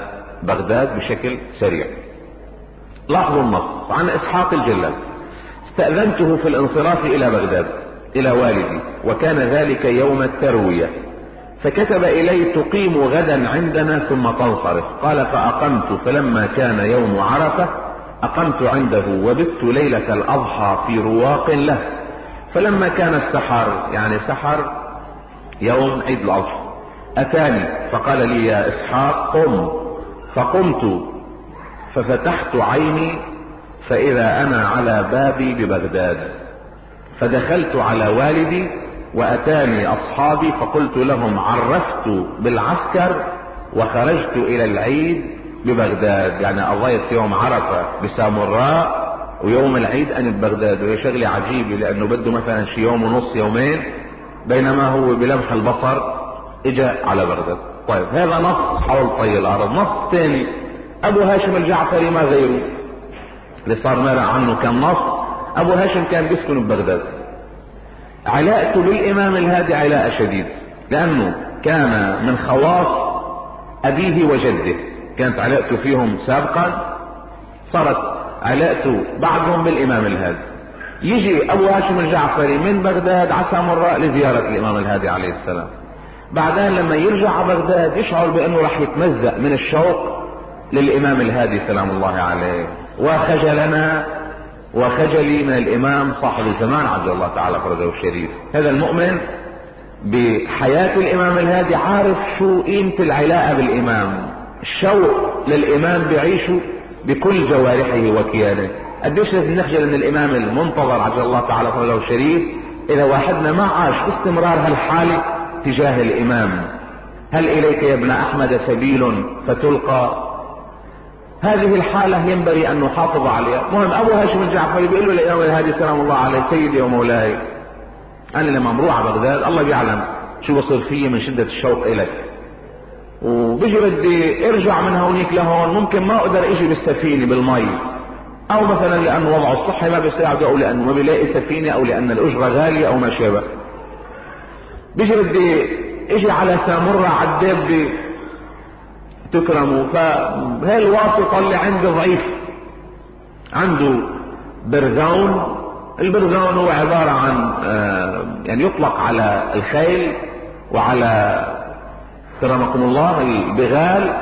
لبغداد بشكل سريع. لاحظوا النص عن اسحاق الجلاب: استأذنته في الانصراف إلى بغداد إلى والدي، وكان ذلك يوم التروية، فكتب إلي تقيم غدا عندنا ثم تنصرف. قال فأقمت، فلما كان يوم عرفة أقمت عنده وبت ليلة الأضحى في رواق له، فلما كان السحر يعني سحر يوم عيد الأضحى أتاني فقال لي يا إسحاق قم، فقمت ففتحت عيني فإذا أنا على بابي ببغداد، فدخلت على والدي وأتاني أصحابي فقلت لهم عرفت بالعسكر وخرجت إلى العيد ببغداد، يعني قضيت يوم عرفة بسامراء ويوم العيد أنا ببغداد. وهي شغلة عجيبة لأنه بده مثلا شي يوم ونص يومين، بينما هو بلمح البصر اجا على بغداد. طيب هذا نص حول طي الأرض. نص ثاني أبو هاشم الجعفري ما غيره اللي صار مرع عنه كان نص. أبو هاشم كان بيسكن ببغداد، علاقته بالإمام الهادي علاقة شديد، لأنه كان من خواص أبيه وجده، كانت علاقته فيهم سابقا، صارت علاقته بعدهم بالإمام الهادي. يجي أبو هاشم الجعفري من بغداد على سامراء لزيارة الإمام الهادي عليه السلام، بعدين لما يرجع على بغداد يشعر بأنه راح يتمزق من الشوق للإمام الهادي سلام الله عليه. وخجلنا وخجلي من الإمام صاحب الزمان عبد الله تعالى فرجه الشريف. هذا المؤمن بحياة الإمام الهادي عارف شو قيمة العلاقة بالإمام، الشوق للإمام بعيشه بكل جوارحه وكيانه. قديش لازم نخجل من الإمام المنتظر عبد الله تعالى فرجه الشريف إذا واحدنا ما عاش باستمرار هالحالة تجاه الإمام. هل إليك يا ابن أحمد سبيل فتلقى؟ هذه الحالة ينبغي أن نحافظ عليها. مهم أبو هاشم الجعفري بيقول له الإمام الهادي سلام الله عليه سيدي ومولاي، أنا لما مروح على بغداد الله بيعلم شو بصير فيه من شدة الشوق إليك، وبيجي بدي ارجع من هونيك لهون، ممكن ما اقدر اجي بالسفينة بالمي، او مثلا لأن وضعه الصحي ما بيساعده، او لأنه ما بيلاقي سفينة، او لأن الأجرة غالية او ما شابه. بيجي بدي اجي على سامرة عالدابة تكرموا، فهي الواسطة اللي عندي ضعيف. عنده برزون، البرزون هو عبارة عن يعني يطلق على الخيل وعلى كرمكم الله البغال.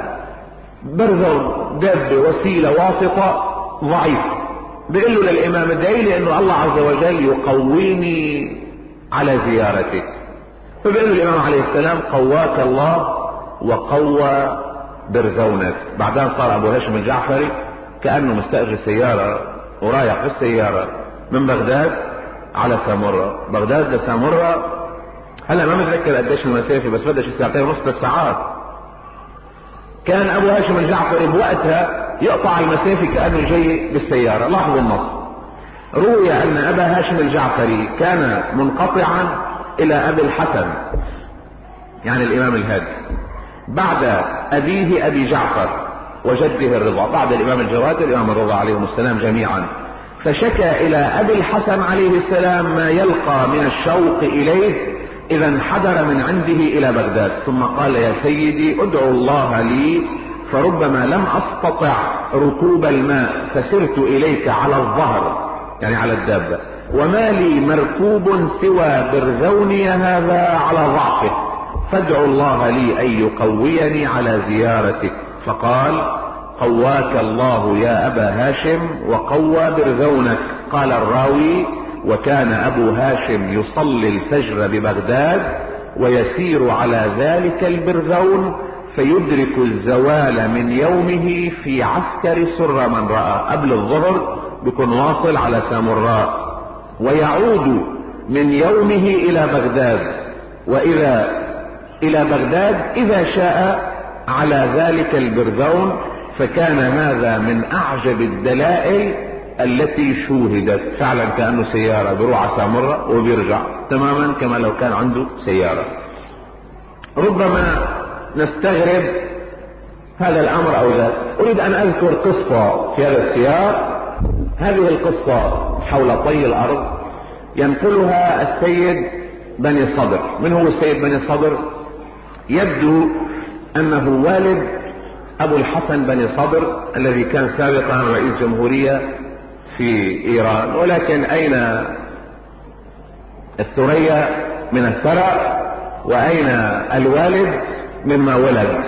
برزون دابة وسيلة واسطة ضعيف. بيقول له للإمام ادعي لي انه الله عز وجل يقويني على زيارتك. فبيقول له الإمام عليه السلام قواك الله وقوى برزونك. بعدين صار أبو هاشم الجعفري كأنه مستأجر سيارة ورايح في السيارة من بغداد على سامرة، بغداد لسامرة هلا ما متذكر قديش المسافة، بس بدها شي ساعتين ونص ثلاث ساعات. كان أبو هاشم الجعفري بوقتها يقطع المسافة كأنه جاي بالسيارة. لاحظوا النص، روي أن أبا هاشم الجعفري كان منقطعا إلى أبي الحسن يعني الإمام الهادي بعد أبيه أبي جعفر وجده الرضا، بعد الإمام الجواد الإمام الرضا عليهم السلام جميعا، فشكى إلى أبي الحسن عليه السلام ما يلقى من الشوق إليه إذا انحدر من عنده إلى بغداد، ثم قال يا سيدي ادعو الله لي فربما لم أستطع ركوب الماء فسرت إليك على الظهر يعني على الدابة، وما لي مركوب سوى برزوني هذا على ضعفه، فادعو الله لي أن يقويني على زيارتك. فقال قواك الله يا أبا هاشم وقوى برزونك. قال الراوي وكان أبو هاشم يصلي الفجر ببغداد ويسير على ذلك البرزون فيدرك الزوال من يومه في عسكر سر من رأى، قبل الظهر بيكون واصل على سامراء، ويعود من يومه إلى بغداد، وإذا إلى بغداد إذا شاء على ذلك البرزون. فكان هذا من أعجب الدلائل التي شوهدت، فعلا كأنه سيارة بيروح على سامرة وبيرجع تماما كما لو كان عنده سيارة. ربما نستغرب هذا الأمر أو ذاك. أريد أن أذكر قصة في هذا السياق. هذه القصة حول طي الأرض ينقلها السيد بني صدر. من هو السيد بني صدر؟ يبدو أنه والد أبو الحسن بني صدر الذي كان سابقا رئيس جمهورية في إيران، ولكن أين الثريا من الثرى وأين الوالد مما ولد؟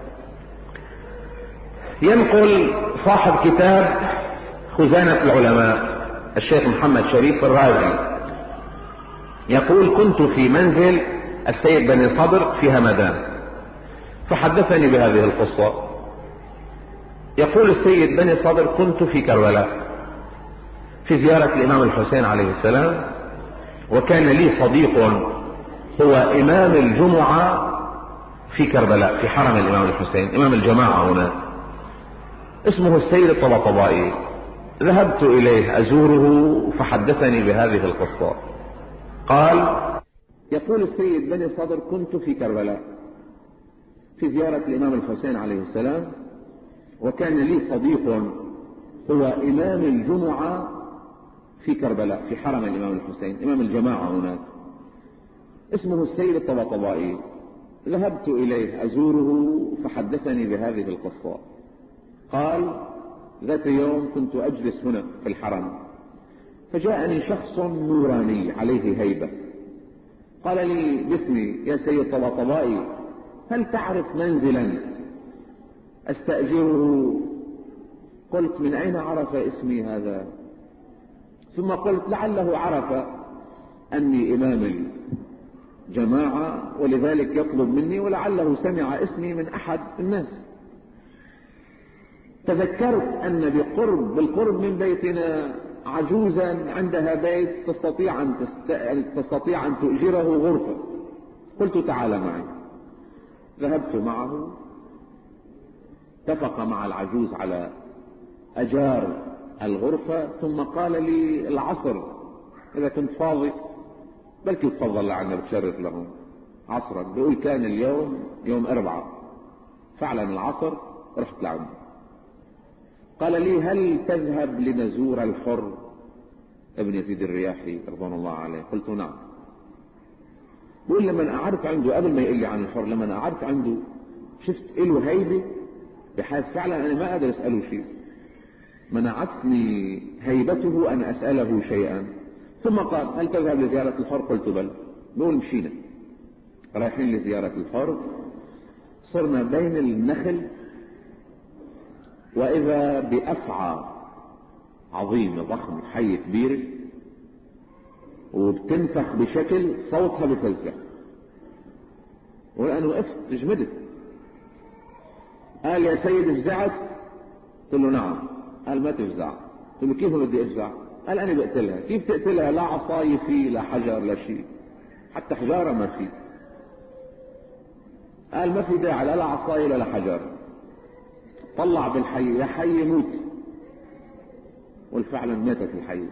ينقل صاحب كتاب خزانة العلماء الشيخ محمد شريف الرازي يقول: كنت في منزل السيد بني صدر في همدان فحدثني بهذه القصة. يقول السيد بني صدر: كنت في كربلاء في زيارة الإمام الحسين عليه السلام، وكان لي صديق هو إمام الجمعة في كربلاء في حرم الإمام الحسين، إمام الجماعة هنا، اسمه السيد الطبطبائي. ذهبت إليه أزوره فحدثني بهذه القصة. قال: يقول السيد بني صدر: كنت في كربلاء في زيارة الإمام الحسين عليه السلام، وكان لي صديق هو إمام الجمعة في كربلاء في حرم الإمام الحسين، إمام الجماعة هناك، اسمه السيد الطبطبائي. ذهبت إليه أزوره فحدثني بهذه القصة. قال: ذات يوم كنت أجلس هنا في الحرم، فجاءني شخص نوراني عليه هيبة، قال لي باسمي: يا سيد طبطبائي، هل تعرف منزلا أستأجره؟ قلت: من أين عرف اسمي هذا؟ ثم قلت: لعله عرف أني إمام الجماعة ولذلك يطلب مني، ولعله سمع اسمي من أحد الناس. تذكرت أن بقرب بالقرب من بيتنا عجوزا عندها بيت تستطيع أن, تست... تستطيع أن تؤجره غرفة. قلت: تعال معي. ذهبت معه، اتفق مع العجوز على أجار الغرفة، ثم قال لي: العصر إذا كنت فاضي بلكي تفضل لعنا بتشرف لهم عصرا. بيقول كان اليوم يوم أربعة، فعلا العصر رحت لعنده. قال لي: هل تذهب لنزور الحر ابن يزيد الرياحي رضوان الله عليه؟ قلت: نعم. بقول: لما قعدت عنده قبل ما يقول لي عن الحر، لما قعدت عنده شفت له هيبة بحيث فعلا أنا ما أقدر أسأله شيء، منعتني هيبته أن أسأله شيئا. ثم قال: هل تذهب لزيارة الحر؟ قلت: بل. بقول: مشينا رايحين لزيارة الحر، صرنا بين النخل وإذا بأفعى عظيمة ضخمة حية كبيرة وبتنفخ بشكل صوتها بفزع. وأنا وقفت جمدت. قال: يا سيد افزعت؟ قلت له: نعم. قال: ما تفزع. قلت له: كيف بدي افزع؟ قال: أنا بقتلها. كيف تقتلها؟ لا عصاية فيه، لا حجر، لا شيء، حتى حجارة ما فيه. قال: ما في داعي، لا لا عصاية لا حجر. طلع بالحي: يا حي موت. والفعلا ماتت الحية.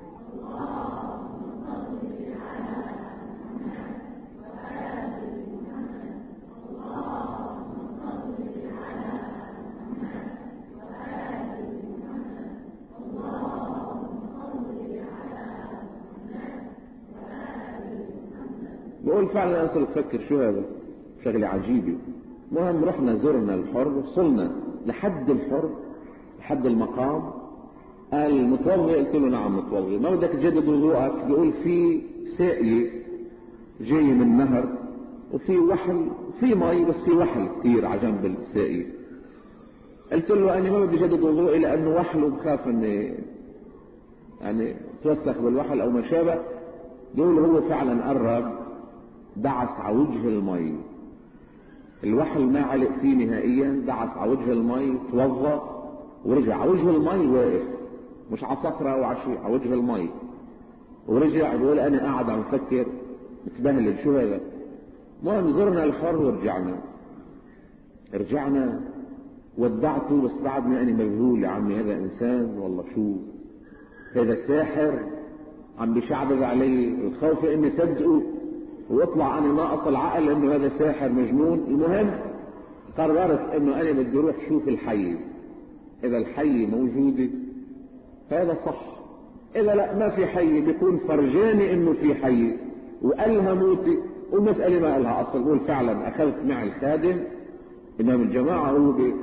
بقول فعلا أصل تفكر شو هذا، شغلة عجيبة. مهم رحنا زرنا الحر، وصلنا لحد الحر لحد المقام. قال: متوضئ؟ قلت له: نعم متوضئ. ما بدك تجدد وضوءك؟ بيقول: في ساقية جاي من نهر وفي وحل، في مي بس في وحل كثير على جنب الساقية. قلت له: أنا ما بدي جدد وضوئي لأنه وحل وبخاف أني يعني توسخ بالوحل أو ما شابه. بيقول هو فعلا قرب، دعس على وجه المي، الوحل ما علق فيه نهائيا، دعس على وجه المي، توضأ ورجع على وجه المي واقف، مش على صخرة او على شيء، على وجه المي ورجع. بيقول: انا قاعد عم فكر متبهلل شو هذا. المهم زرنا الحر ورجعنا. رجعنا ودعته، بس بعدني انا مذهول. يا عمي هذا انسان والله، شو هذا الساحر عم بيشعبذ علي، الخوف اني صدقه واطلع انا ناقص العقل انه هذا ساحر مجنون. المهم قررت انه انا بدي اروح شوف الحي، اذا الحي موجودة هذا صح، اذا لا ما في حي بيكون فرجاني انه في حي وقالها موتي، والمسألة ما قالها اصل. بقول فعلا اخذت معي الخادم امام الجماعة، هو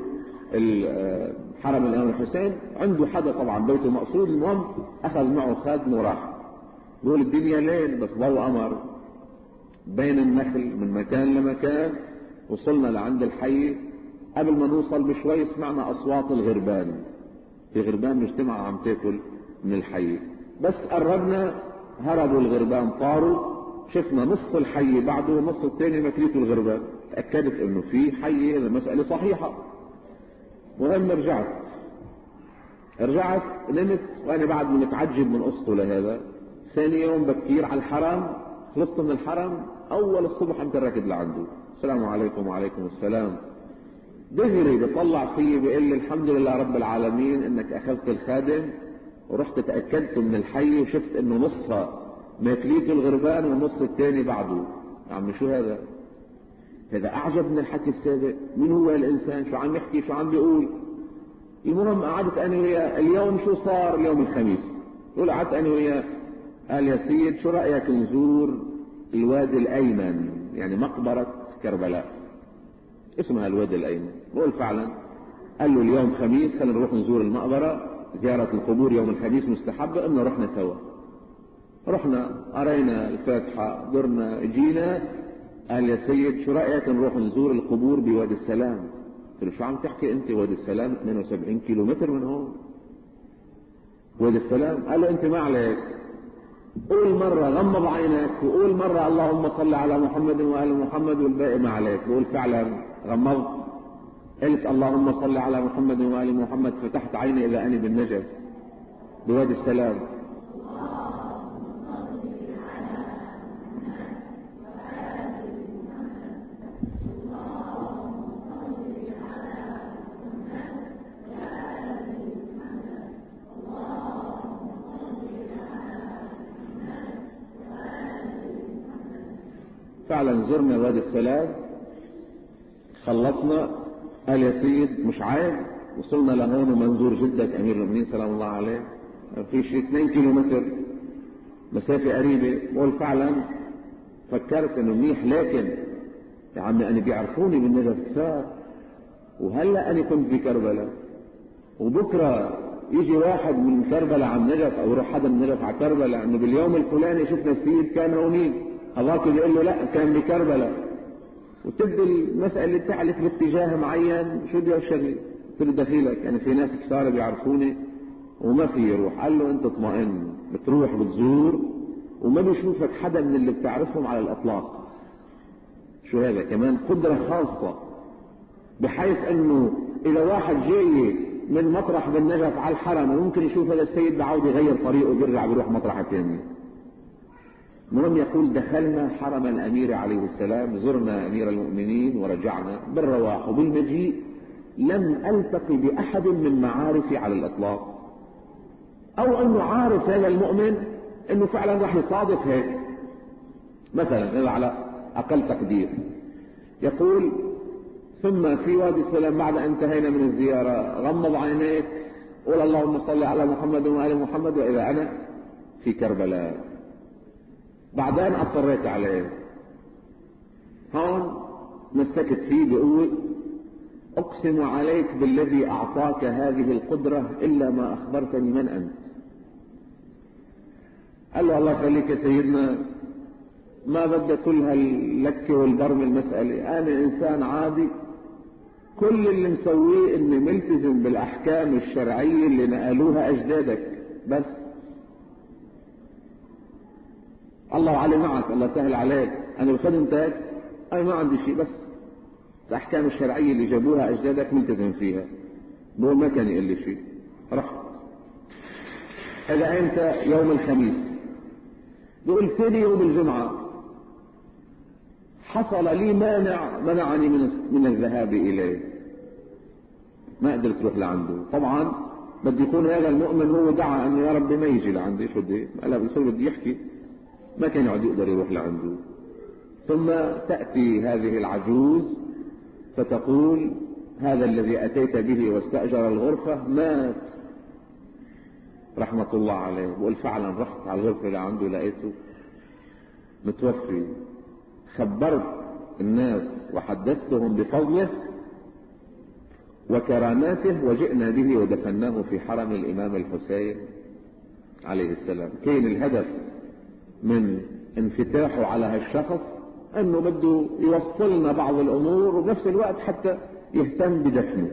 حرم الإمام الحسين، عنده حدا طبعا بيته مقصود، المهم أخذ معه خادم وراح. يقول الدنيا ليل بس ضوء قمر بين النخل من مكان لمكان. وصلنا لعند الحي، قبل ما نوصل بشوي سمعنا أصوات الغربان، في غربان مجتمع عم تاكل من الحي. بس قربنا هربوا الغربان، طاروا، شفنا نص الحي بعده ونص الثاني مكليته الغربان. تأكدت انه في حي، المسألة صحيحة. مهم رجعت رجعت نمت وانا بعد متعجب من قصته لهذا. ثاني يوم بكير على الحرم، خلصت من الحرم اول الصبح متركض لعنده، السلام عليكم. وعليكم السلام. دغري بيطلع فيه بيقول لي الحمد لله رب العالمين انك اخذت الخادم ورحت تأكدت من الحي وشفت انه نصها ماكليته الغربان والنص الثاني بعده. يا عمي شو هذا؟ هذا اعجب من الحكي السابق. مين هو الانسان؟ شو عم يحكي؟ شو عم بيقول؟ المهم قعدت انا وياه. اليوم شو صار؟ اليوم الخميس. يقول قعدت انا وياه، قال يا سيد شو رايك نزور الوادي الايمن، يعني مقبره كربلاء اسمها الوادي الايمن؟ بقول فعلا. قال له اليوم خميس، خلينا نروح نزور المقبره، زياره القبور يوم الخميس مستحبه. قمنا رحنا سوا، رحنا قرينا الفاتحه، درنا جينا. قال يا سيد شو رأيك نروح نزور القبور بوادي السلام؟ قلت له شو عم تحكي انت؟ وادي السلام اثنين وسبعين كيلو متر من هون، وادي السلام. قال له انت ما عليك، قول مرة غمض عينك وقول مرة اللهم صل على محمد وآل محمد والباقي ما عليك. بقول فعلا غمضت، قلت اللهم صل على محمد وآل محمد، فتحت عيني اذا اني بالنجف بوادي السلام. فعلا زرنا وادي السلام، خلصنا. قال يا سيد مش عيب وصلنا لهون ومنزور جدك امير المؤمنين سلام الله عليه، في شيء اثنين كيلو متر، مسافة قريبة. بقول فعلا فكرت انه منيح، لكن يا عمي انا بيعرفوني بالنجف كثار، وهلا انا كنت في كربلاء، وبكره يجي واحد من كربلاء على النجف او يروح حدا من النجف على كربلاء انه باليوم الفلاني شفنا السيد كان هونيك، هذاك بيقول له لا كان بكربلاء، وتبدي المسألة تعلق باتجاه معين. شو بدي اشتغل؟ قلت له دخيلك، يعني في ناس كثار بيعرفوني وما في يروح. قال له انت اطمئن، بتروح بتزور وما بيشوفك حدا من اللي بتعرفهم على الاطلاق. شو هذا؟ كمان قدرة خاصة، بحيث انه اذا واحد جاي من مطرح بالنجف على الحرم وممكن يشوف هذا السيد بعود يغير طريقه وبيرجع بيروح مطرح ثاني. المهم يقول دخلنا حرم الامير عليه السلام، زرنا امير المؤمنين ورجعنا بالرواح، وبالمجيء لم التقي باحد من معارفي على الاطلاق، او انه عارف هذا المؤمن انه فعلا راح يصادف هيك مثلا، هذا على اقل تقدير. يقول ثم في وادي السلام بعد ان انتهينا من الزيارة غمض عينيك، قول اللهم صل على محمد وآل محمد واذا انا في كربلاء. بعدين اصريت عليه، هون مسكت فيه بقوة، اقسم عليك بالذي اعطاك هذه القدرة الا ما اخبرتني من انت. قال له الله يخليك يا سيدنا، ما بدي كل هاللكة والبرم المسألة، انا انسان عادي، كل اللي مسويه اني ملتزم بالاحكام الشرعية اللي نقلوها اجدادك بس. الله علي معك، الله سهل عليك، انا بخدمتك، انا ما عندي شيء، بس الاحكام الشرعية اللي جابوها اجدادك ملتزم فيها. بقول ما كان يقول لي شيء. رحت هذا امتى؟ يوم الخميس. بقول ثاني يوم الجمعة حصل لي مانع منعني من من الذهاب اليه، ما قدرت اروح لعنده. طبعا بدي يكون هذا المؤمن هو دعا انه يا رب ما يجي لعندي، شو بدي؟ قال بيصير بدي يحكي، ما كان يقعد يقدر يروح لعنده. ثم تأتي هذه العجوز فتقول هذا الذي أتيت به واستأجر الغرفة مات رحمة الله عليه. بقول فعلا رحت على الغرفة اللي عنده لقيته متوفي. خبرت الناس وحدثتهم بفضله، وكراماته، وجئنا به ودفناه في حرم الإمام الحسين عليه السلام. كان الهدف من انفتاحه على هالشخص أنه بده يوصلنا بعض الأمور، وبنفس الوقت حتى يهتم بدفنه.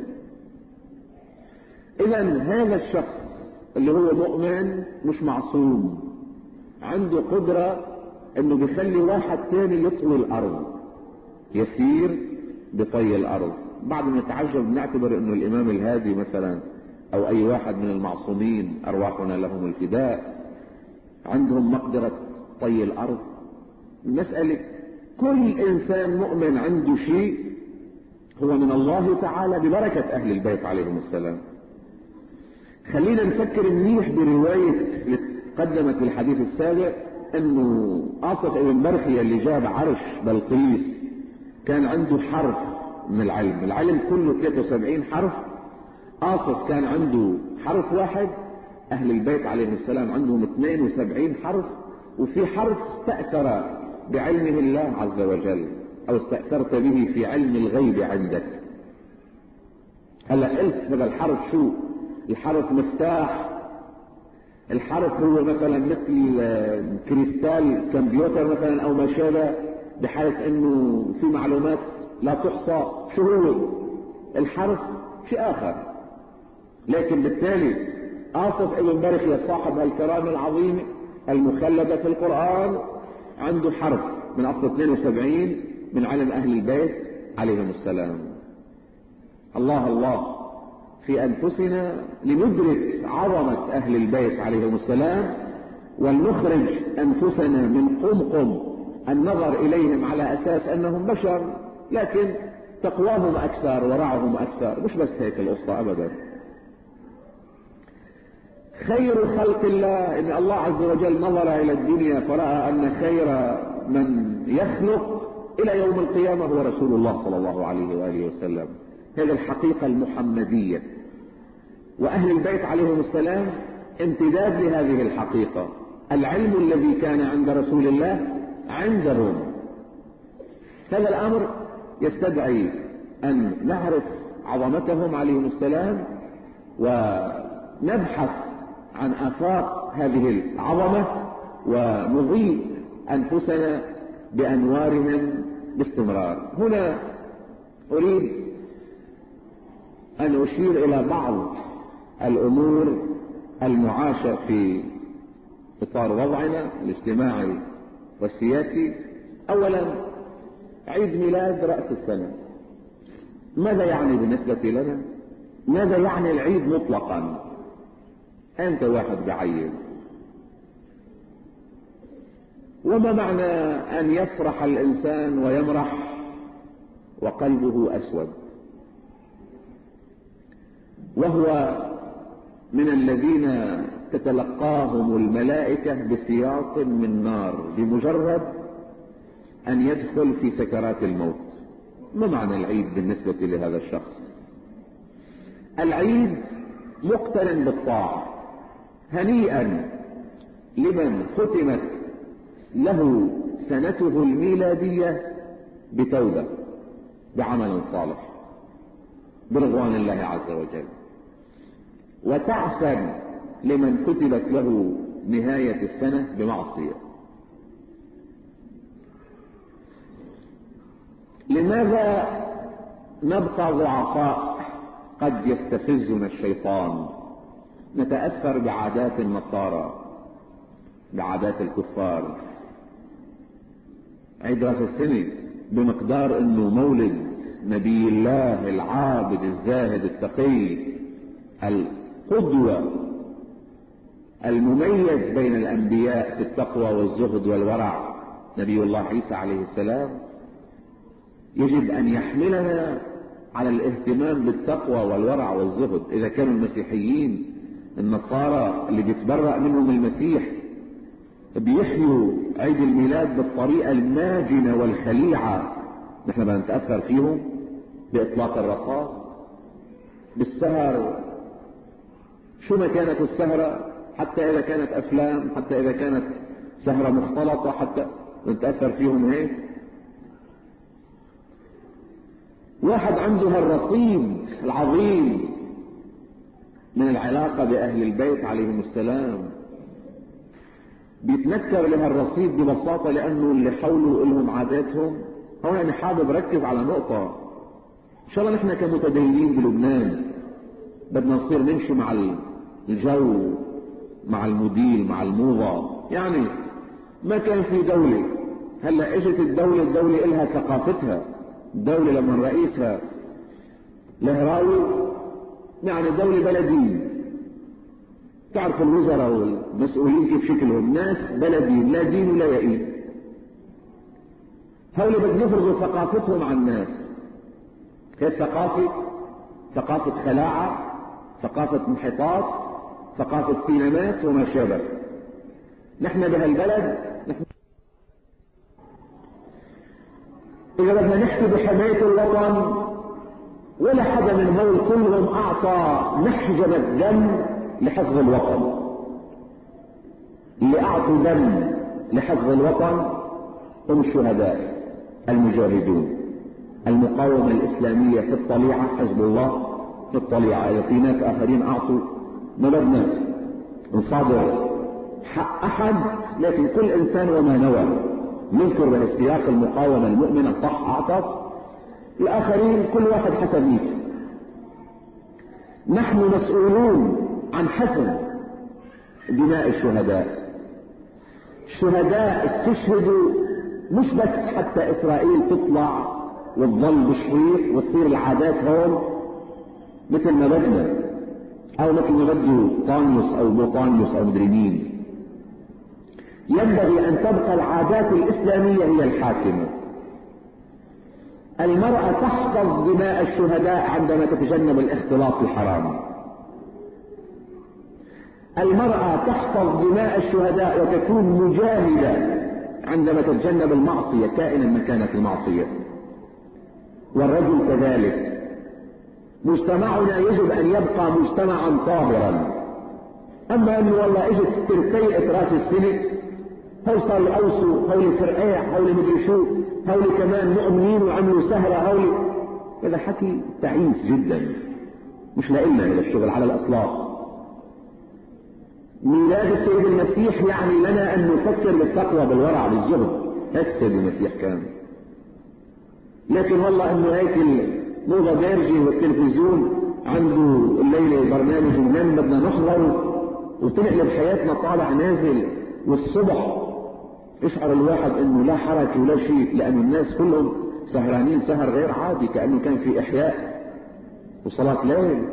إذن هذا الشخص اللي هو مؤمن مش معصوم، عنده قدرة أنه بيخلي واحد تاني يطوي الأرض، يسير بطي الأرض. بعد ما نتعجب نعتبر أنه الإمام الهادي مثلا أو أي واحد من المعصومين أرواحنا لهم الفداء عندهم مقدرة طي الأرض. المسألة كل إنسان مؤمن عنده شيء هو من الله تعالى ببركة أهل البيت عليهم السلام. خلينا نفكر منيح برواية اللي قدمت الحديث السابق، أنه آصف ابن برخية اللي جاب عرش بلقيس كان عنده حرف من العلم. العلم كله ثلاثة وسبعين حرف، آصف كان عنده حرف واحد، أهل البيت عليهم السلام عندهم اثنين وسبعين حرف، وفي حرف استأثر بعلمه الله عز وجل أو استأثرت به في علم الغيب عندك. هلا قلت هذا الحرف شو؟ الحرف مفتاح، الحرف هو مثلا مثل كريستال كمبيوتر مثلا أو ما شابه، بحيث أنه في معلومات لا تحصى. شو هو الحرف؟ شيء آخر. لكن بالتالي آصف ابن برخية صاحب الكرامة العظيمة المخلدة في القرآن عنده حرف من أصل اثنين وسبعين من علم أهل البيت عليهم السلام. الله الله في أنفسنا لندرك عظمة أهل البيت عليهم السلام، ولنخرج أنفسنا من قمقم النظر إليهم على أساس أنهم بشر، لكن تقواهم أكثر ورعهم أكثر. مش بس هيك القصة أبدا. خير خلق الله إن الله عز وجل نظر إلى الدنيا فرأى أن خير من يخلق إلى يوم القيامة هو رسول الله صلى الله عليه وآله وسلم. هذه الحقيقة المحمدية، وأهل البيت عليهم السلام امتداد لهذه الحقيقة. العلم الذي كان عند رسول الله عندهم. هذا الأمر يستدعي أن نعرف عظمتهم عليهم السلام ونبحث عن آفاق هذه العظمة ونضيء أنفسنا بأنوارهم باستمرار. هنا أريد أن أشير إلى بعض الأمور المعاشة في إطار وضعنا الاجتماعي والسياسي. أولا، عيد ميلاد رأس السنة. ماذا يعني بالنسبة لنا؟ ماذا يعني العيد مطلقا؟ أنت واحد بعيد. وما معنى أن يفرح الإنسان ويمرح وقلبه أسود، وهو من الذين تتلقاهم الملائكة بسياط من نار بمجرد أن يدخل في سكرات الموت؟ ما معنى العيد بالنسبة لهذا الشخص؟ العيد مقترن بالطاعة. هنيئا لمن ختمت له سنته الميلادية بتوبة بعمل صالح برضوان الله عز وجل، وتعسا لمن كتبت له نهاية السنة بمعصية. لماذا نبقى ضعفاء؟ قد يستفزنا الشيطان، نتأثر بعادات النصارى، بعادات الكفار. عيد راس السنة بمقدار انه مولد نبي الله العابد الزاهد التقي القدوة المميز بين الأنبياء في التقوى والزهد والورع، نبي الله عيسى عليه السلام، يجب أن يحملنا على الاهتمام بالتقوى والورع والزهد. إذا كانوا المسيحيين النصارى اللي بيتبرأ منهم المسيح بيحيوا عيد الميلاد بالطريقة الماجنة والخليعة، نحن بنتأثر فيهم بإطلاق الرصاص، بالسهر، شو ما كانت السهرة، حتى إذا كانت أفلام، حتى إذا كانت سهرة مختلطة، حتى نتأثر فيهم هيك. واحد عنده هالرصيد العظيم من العلاقة بأهل البيت عليهم السلام، بيتنكر لهالرصيد ببساطة لأنه اللي حوله لهم عاداتهم. هون أنا حابب ركز على نقطة. إن شاء الله نحن كمتدينين بلبنان بدنا نصير نمشي مع الجو، مع الموديل، مع الموضة. يعني ما كان في دولة، هلا اجت الدولة، الدولة إلها ثقافتها. الدولة لما رئيسها لهراوي يعني دولة بلدية، تعرف الوزراء والمسؤولين كيف شكلهم، ناس بلديين لا دين ولا يئين. هؤلاء بدهم يفرضوا ثقافتهم على الناس. هي الثقافة ثقافة خلاعة، ثقافة انحطاط، ثقافة سينمات وما شابه. نحن بهالبلد نحن إذا بدنا نحكي بحماية الوطن، ولا حدا من هول كلهم أعطى محجم الدم لحفظ الوطن. اللي أعطوا دم لحفظ الوطن هم الشهداء المجاهدون. المقاومة الإسلامية في الطليعة، حزب الله في الطليعة. إذا في ناس آخرين أعطوا، ما بدنا نصادر حق أحد، لكن كل إنسان وما نوى. نذكر بهالسياق المقاومة المؤمنة صح أعطت، الآخرين كل واحد حسب نيته. نحن مسؤولون عن حفظ دماء الشهداء. الشهداء استشهدوا مش بس حتى إسرائيل تطلع وتظل بالشريط وتصير العادات هون مثل ما بدنا، أو مثل ما بده طانيوس أو بوطانيوس أو مدري مين. ينبغي أن تبقى العادات الإسلامية هي الحاكمة. المرأة تحفظ دماء الشهداء عندما تتجنب الاختلاط الحرام. المرأة تحفظ دماء الشهداء وتكون مجاهدة عندما تتجنب المعصية كائنا ما كانت المعصية. والرجل كذلك. مجتمعنا يجب أن يبقى مجتمعا طاهرا. أما أنه والله اجت تركيئة راس السنة، هول صار أوسو، هول فرقاع، هول مدري شو، هول كمان مؤمنين وعملوا سهرة، هول. هذا حكي تعيس جدا، مش لإلنا هذا الشغل على الأطلاق. ميلاد السيد المسيح يعني لنا أن نفكر بالتقوى بالورع بالزهد. هيك السيد المسيح كان. لكن والله أنه هيك الموضة دارجي والتلفزيون عنده الليلة برنامج من بدنا نحضره، وتنقلب حياتنا طالع نازل، والصبح يشعر الواحد انه لا حركة ولا شيء، لأن الناس كلهم سهرانين سهر غير عادي، كأنه كان في إحياء وصلاة ليل.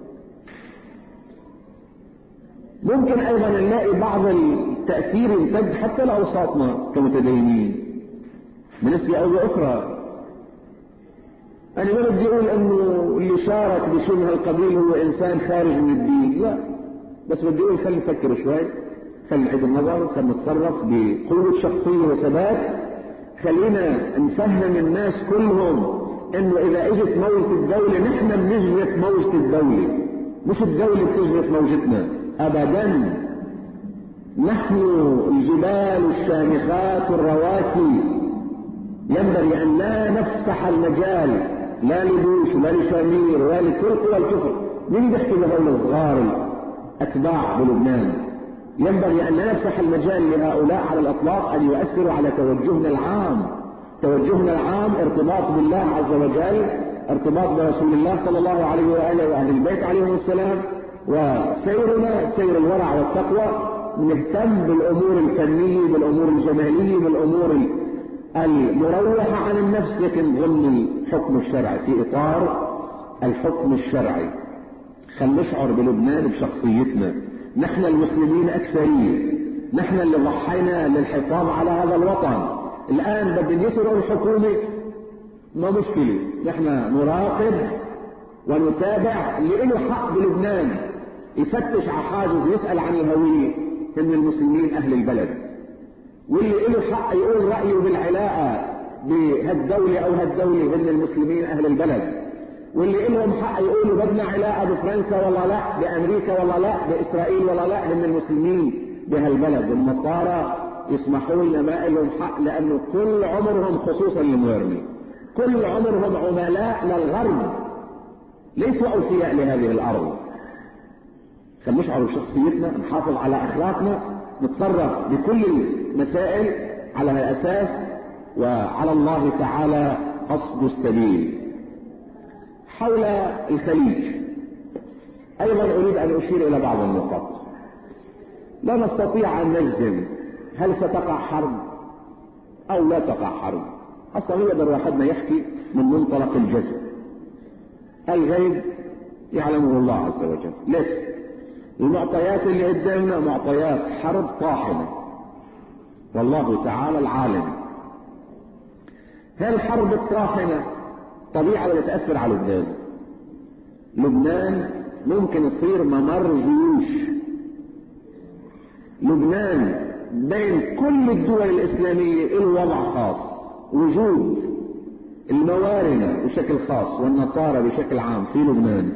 ممكن أيضا نلاقي بعض التأثير يمتد حتى لأوساطنا كمتدينين بنسبة أو بأخرى. أنا ما بدي أقول أنه اللي شارك بشبه القبيل هو إنسان خارج من الدين، لا، بس بدي أقول خلينا نفكر شوي، خلينا نعيد النظر، خلينا نتصرف بقوة شخصية وثبات. خلينا نفهم الناس كلهم انه اذا اجت موجة الدولة نحن بنجرف موجة الدولة، مش الدولة بتجرف موجتنا ابدا. نحن الجبال الشامخات الرواسي، ينبغي ان لا نفسح المجال لا لبوش ولا لشامير ولا لكل قوى الكفر. مين بيحكي بهؤلاء الصغار اتباع بلبنان؟ ينبغي أن لا نفتح المجال لهؤلاء على الأطلاق أن يؤثروا على توجهنا العام. توجهنا العام ارتباط بالله عز وجل، ارتباط برسول الله صلى الله عليه وآله وأهل البيت عليهم السلام، وسيرنا سير الورع والتقوى. نهتم بالأمور الفنية، بالأمور الجمالية، بالأمور المروحة عن النفس، لكن ضمن الحكم الشرعي، في إطار الحكم الشرعي. خل نشعر بلبنان بشخصيتنا. نحن المسلمين أكثرية، نحن اللي ضحينا للحفاظ على هذا الوطن. الآن بدهم يسرقوا الحكومة، ما مشكلة، نحن نراقب ونتابع. اللي له حق بلبنان يفتش على حاجز يسأل عن الهوية هم المسلمين أهل البلد، واللي له حق يقول رأيه بالعلاقة بهالدولة أو هالدولة هم المسلمين أهل البلد، واللي لهم حق يقولوا بدنا علاقة بفرنسا ولا لا، بأمريكا ولا لا، بإسرائيل ولا لا، هم المسلمين بهالبلد. النصارى يسمحوا لنا ما لهم حق، لأنه كل عمرهم خصوصا الموارنة كل عمرهم عملاء للغرب، ليسوا أوفياء لهذه الأرض. فنشعر بشخصيتنا، نحافظ على أخلاقنا، نتصرف بكل المسائل على الأساس، وعلى الله تعالى قصد السبيل. حول الخليج أيضا أريد أن أشير إلى بعض النقاط. لا نستطيع أن نجزم هل ستقع حرب أو لا تقع حرب، أصلا يقدر واحدنا يحكي من منطلق الجزم. الغيب يعلمه الله عز وجل، لكن المعطيات اللي قدامنا معطيات حرب طاحنة، والله تعالى العالم. هل الحرب الطاحنة طبيعة اللي تأثر على لبنان؟ لبنان ممكن يصير ممر جيوش. لبنان بين كل الدول الإسلامية له وضع خاص، وجود الموارنة بشكل خاص والنصارى بشكل عام في لبنان،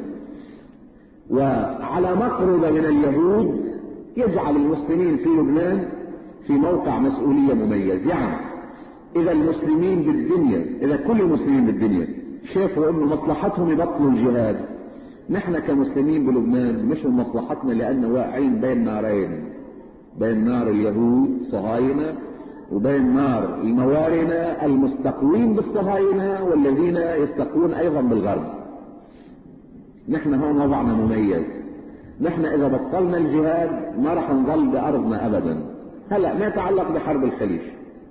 وعلى مقربة من اليهود، يجعل المسلمين في لبنان في موقع مسؤولية مميز. يعني إذا المسلمين بالدنيا، إذا كل المسلمين بالدنيا شافوا أنه مصلحتهم يبطلوا الجهاد، نحن كمسلمين بلبنان مش من مصلحتنا، لأن واقعين بين نارين، بين نار اليهود صهاينة وبين نار الموارنة المستقوين بالصهاينة والذين يستقوون أيضا بالغرب. نحن هون وضعنا مميز. نحن إذا بطلنا الجهاد ما رح نظل بأرضنا أبدا. هلأ ما يتعلق بحرب الخليج.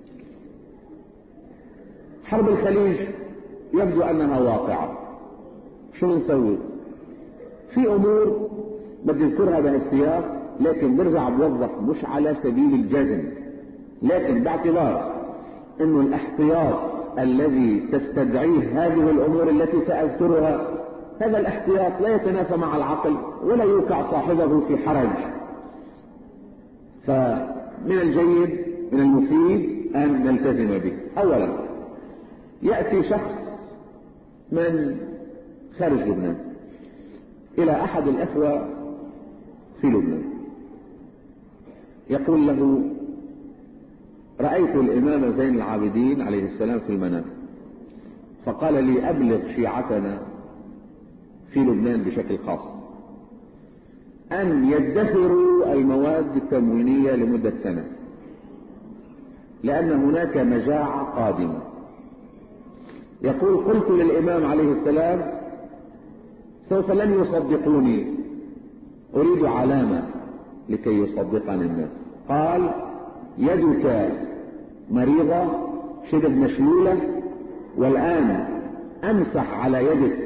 حرب الخليج يبدو أنها واقعة. شو نسوي؟ في أمور بدي أذكرها بهالسياق، لكن برجع بوضح مش على سبيل الجزم، لكن باعتبار أنه الاحتياط الذي تستدعيه هذه الأمور التي سأذكرها، هذا الاحتياط لا يتنافى مع العقل ولا يوقع صاحبه في حرج. فمن الجيد من المفيد أن نلتزم به. أولا، يأتي شخص من خارج لبنان إلى أحد الأخوة في لبنان، يقول له: رأيت الإمام زين العابدين عليه السلام في المنام، فقال لي أبلغ شيعتنا في لبنان بشكل خاص أن يدخروا المواد التموينية لمدة سنة، لأن هناك مجاعة قادمة. يقول: قلت للإمام عليه السلام: سوف لن يصدقوني، أريد علامة لكي يصدقني الناس. قال: يدك مريضة شبه مشلولة، والآن أمسح على يدك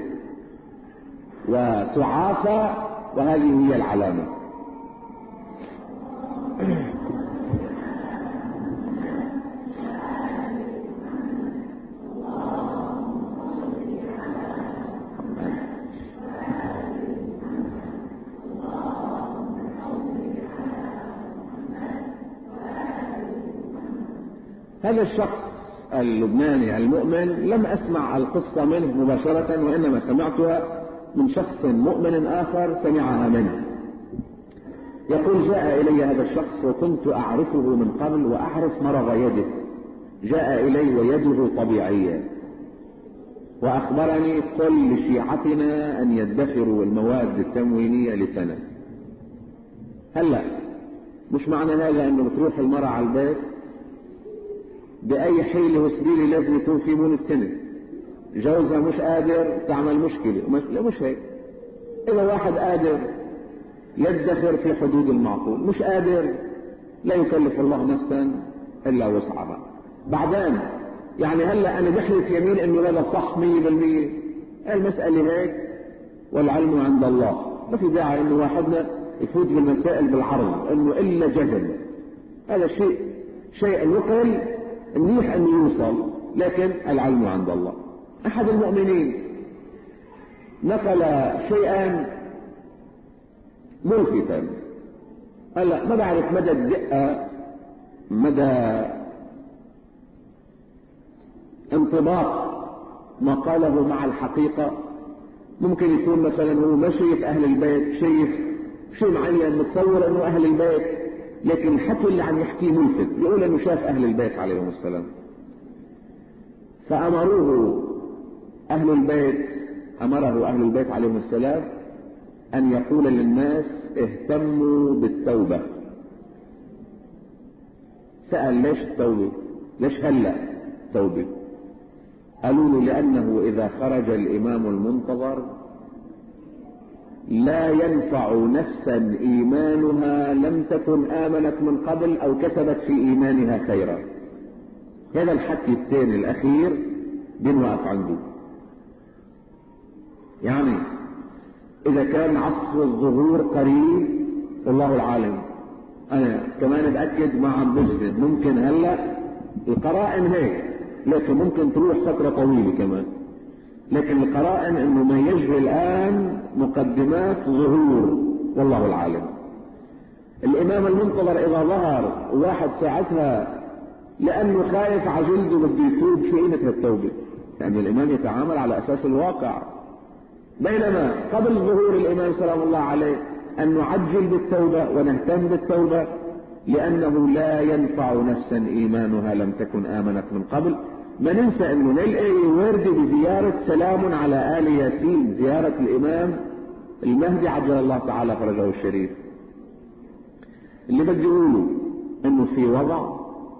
وتعافى، وهذه هي العلامة. هذا الشخص اللبناني المؤمن لم أسمع القصة منه مباشرة، وإنما سمعتها من شخص مؤمن آخر سمعها منه. يقول: جاء إلي هذا الشخص وكنت أعرفه من قبل وأعرف مرض يده، جاء إلي ويده طبيعية، وأخبرني: قل لشيعتنا أن يدخروا المواد التموينية لسنة. هلأ مش معنى هذا أنه بتروح المرأة على البيت بأي حيلة وسبيلة لازم يكون في مون السنة، جوزها مش قادر تعمل مشكلة. لا، مش هيك. إذا واحد قادر يدخر في حدود المعقول، مش قادر لا يكلف الله نفسا إلا وسعها. بعدين يعني هلأ أنا بحلف يمين إنه هذا صح مية بالمية، المسألة هيك والعلم عند الله. ما في داعي إنه واحدنا يفوت بالمسائل بالعرض إنه إلا جزم. هذا شيء شيء يقل منيح أن يوصل، لكن العلم عند الله. أحد المؤمنين نقل شيئا ملفتا. هلا ما بعرف مدى الدقة، مدى انطباق ما قاله مع الحقيقة. ممكن يكون مثلا هو ما شايف أهل البيت، شايف شيء معين، متصور أنه أهل البيت، لكن الحكي اللي عم يحكيه ملفت، يقول أنه شاف أهل البيت عليهم السلام. فأمروه أهل البيت أمره أهل البيت عليهم السلام أن يقول للناس اهتموا بالتوبة. سأل ليش التوبة؟ ليش هلأ توبة؟ قالوا له لأنه إذا خرج الإمام المنتظر لا ينفع نفسا إيمانها لم تكن آمنت من قبل أو كسبت في إيمانها خيرا. هذا الحكي الثاني الأخير بنوقف عنده. يعني إذا كان عصر الظهور قريب والله العالم، أنا كمان بأكد ما عم بجزم، ممكن هلأ القرائن هيك، لكن ممكن تروح فترة طويلة كمان، لكن القرائن انه ما يجري الآن مقدمات ظهور والله العالم. الإمام المنتظر إذا ظهر واحد ساعتها لأنه خايف على جلده بده يتوب، شو قيمة التوبة؟ لأن الإمام يتعامل على أساس الواقع. بينما قبل ظهور الإمام سلام الله عليه أن نعجل بالتوبة ونهتم بالتوبة، لأنه لا ينفع نفسا إيمانها لم تكن آمنت من قبل. ما ننسى أنه نلقي ورد بزيارة سلام على آل ياسين، زيارة الإمام المهدي عجل الله تعالى فرجه الشريف. اللي بدي أقوله أنه في وضع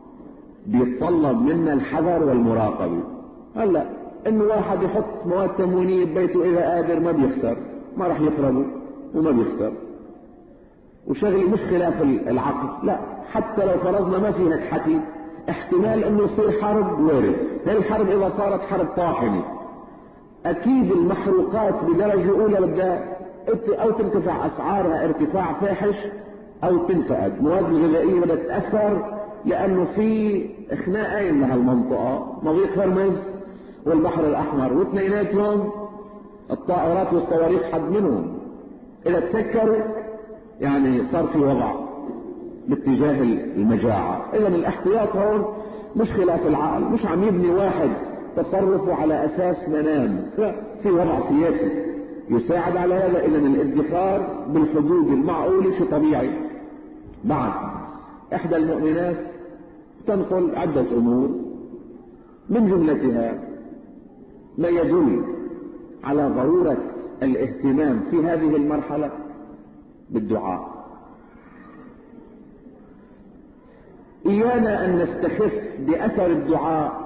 بيتطلب منا الحذر والمراقبة. هلا أنه واحد يحط مواد تموينية ببيته إذا قادر ما بيخسر، ما راح يخربه وما بيخسر، وشغل مش خلاف العقل، لا حتى لو فرضنا ما في هيك حكي، احتمال انه يصير حرب وارد. هاي الحرب اذا صارت حرب طاحنة اكيد المحروقات بدرجة اولى بدها او ترتفع اسعارها ارتفاع فاحش او تنفقد. المواد الغذائية بدها تتأثر لانه في خناقين لهالمنطقة، مضيق هرمز والبحر الاحمر، واثنيناتهم الطائرات والصواريخ حد منهم اذا تسكروا يعني صار في وضع باتجاه المجاعة. اذا الاحتياط هون مش خلاف العقل، مش عم يبني واحد تصرفه على اساس منام، في وضع سياسي يساعد على هذا. اذا الادخار بالحدود المعقولة شيء طبيعي. بعد احدى المؤمنات تنقل عدة امور من جملتها ما يدل على ضرورة الاهتمام في هذه المرحلة بالدعاء. إيانا أن نستخف بأثر الدعاء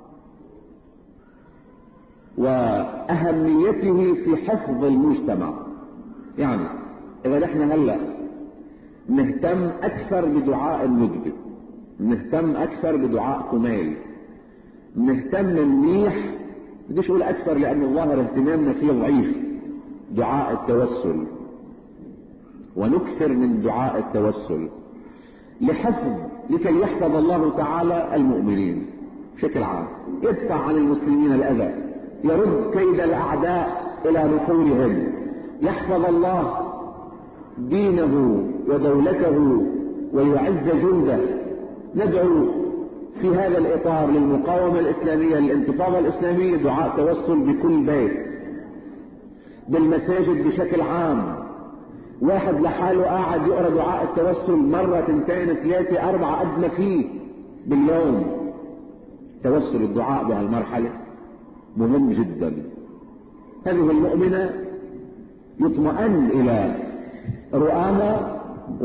وأهميته في حفظ المجتمع. يعني إذا نحن هلأ نهتم أكثر بدعاء الندبة، نهتم أكثر بدعاء كميل، نهتم منيح، بديش أقول أكثر لأن الظاهر اهتمامنا فيه ضعيف، دعاء التوسل، ونكثر من دعاء التوسل لحفظ لكي يحفظ الله تعالى المؤمنين بشكل عام، يدفع عن المسلمين الأذى، يرد كيد الأعداء إلى نحورهم، يحفظ الله دينه ودولته ويعز جنده. ندعو في هذا الإطار للمقاومة الإسلامية للانتفاضة الإسلامية دعاء توسل بكل بيت، بالمساجد بشكل عام. واحد لحاله قاعد يقرأ دعاء التوسل مرة تنتين ثلاثة أربعة قد ما فيه باليوم. توسل الدعاء بهالمرحلة مهم جدا. هذه المؤمنة يطمئن إلى رؤاها،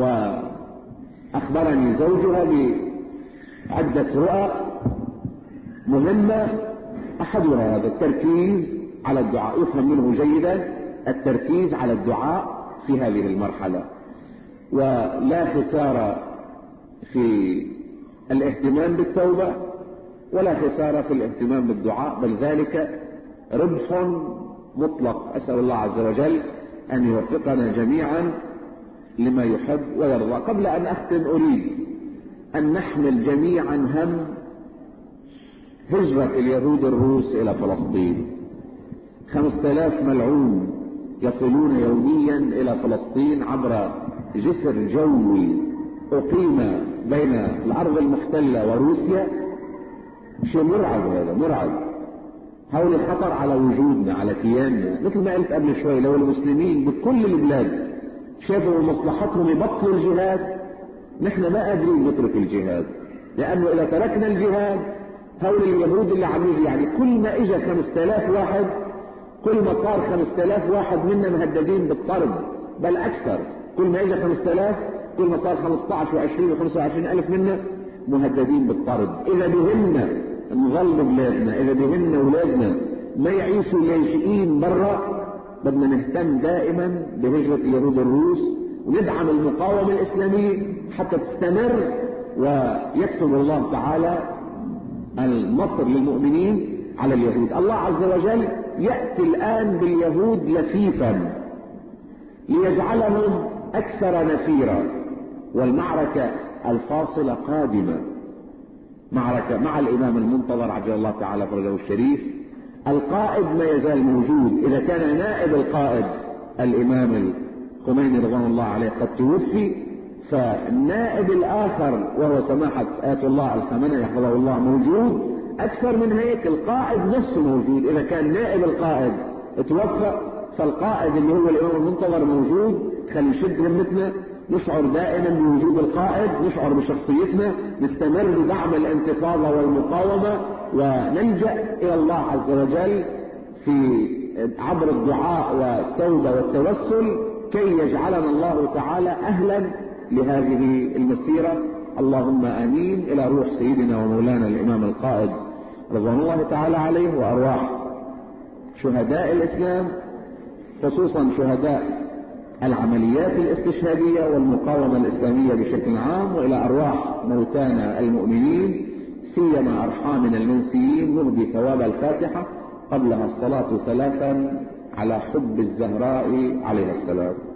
وأخبرني زوجها بعدة رؤى مهمة، أحدها هذا التركيز على الدعاء، يفهم منه جيدا التركيز على الدعاء في هذه المرحلة. ولا خسارة في الاهتمام بالتوبة ولا خسارة في الاهتمام بالدعاء، بل ذلك ربح مطلق. أسأل الله عز وجل أن يوفقنا جميعا لما يحب ويرضى. قبل أن أختم أريد أن نحمل جميعا هم هجرة اليهود الروس إلى فلسطين. خمسة آلاف ملعون يصلون يوميا إلى فلسطين عبر جسر جوي أقيم بين الأرض المحتلة وروسيا. شيء مرعب، هذا مرعب. هول خطر على وجودنا، على كياننا. مثل ما قلت قبل شوي، لو المسلمين بكل البلاد شافوا مصلحتهم يبطلوا الجهاد، نحن ما قادرين نترك الجهاد، لأنه إذا تركنا الجهاد هؤلاء اليهود اللي عم يجي يعني كل ما اجى خمسة آلاف واحد، كل ما صار خمسة آلاف واحد منا مهددين بالطرد، بل اكثر. كل ما اجى خمسة آلاف كل ما صار خمسة عشر وعشرين وخمسة وعشرين الف منا مهددين بالطرد. اذا بهمنا نظل بلادنا، اذا بهمنا اولادنا ما يعيشوا لاجئين برا، بدنا نهتم دائما بهجرة اليهود الروس وندعم المقاومة الاسلامية حتى تستمر ويكتب الله تعالى النصر للمؤمنين على اليهود. الله عز وجل يأتي الآن باليهود لفيفا ليجعلهم أكثر نفيرا، والمعركة الفاصلة قادمة، معركة مع الإمام المنتظر عجل الله تعالى فرجه الشريف. القائد ما يزال موجود، إذا كان نائب القائد الإمام الخميني رضوان الله عليه قد توفي، فالنائب الآخر وهو سماحة آية الله الخامنئي يحفظه الله موجود. أكثر من هيك القائد نفسه موجود، إذا كان نائب القائد توفى فالقائد اللي هو الإمام المنتظر موجود. خلي نشد همتنا، نشعر دائما بوجود القائد، نشعر بشخصيتنا، نستمر بدعم الانتفاضة والمقاومة، ونلجأ إلى الله عز وجل في عبر الدعاء والتوبة والتوسل كي يجعلنا الله تعالى أهلا لهذه المسيرة. اللهم آمين. إلى روح سيدنا ومولانا الإمام القائد رضوان الله تعالى عليه، وأرواح شهداء الإسلام خصوصا شهداء العمليات الاستشهادية والمقاومة الإسلامية بشكل عام، وإلى أرواح موتانا المؤمنين سيما أرحامنا المنسيين نهدي ثواب الفاتحة قبلها الصلاة ثلاثا على حب الزهراء عليها السلام.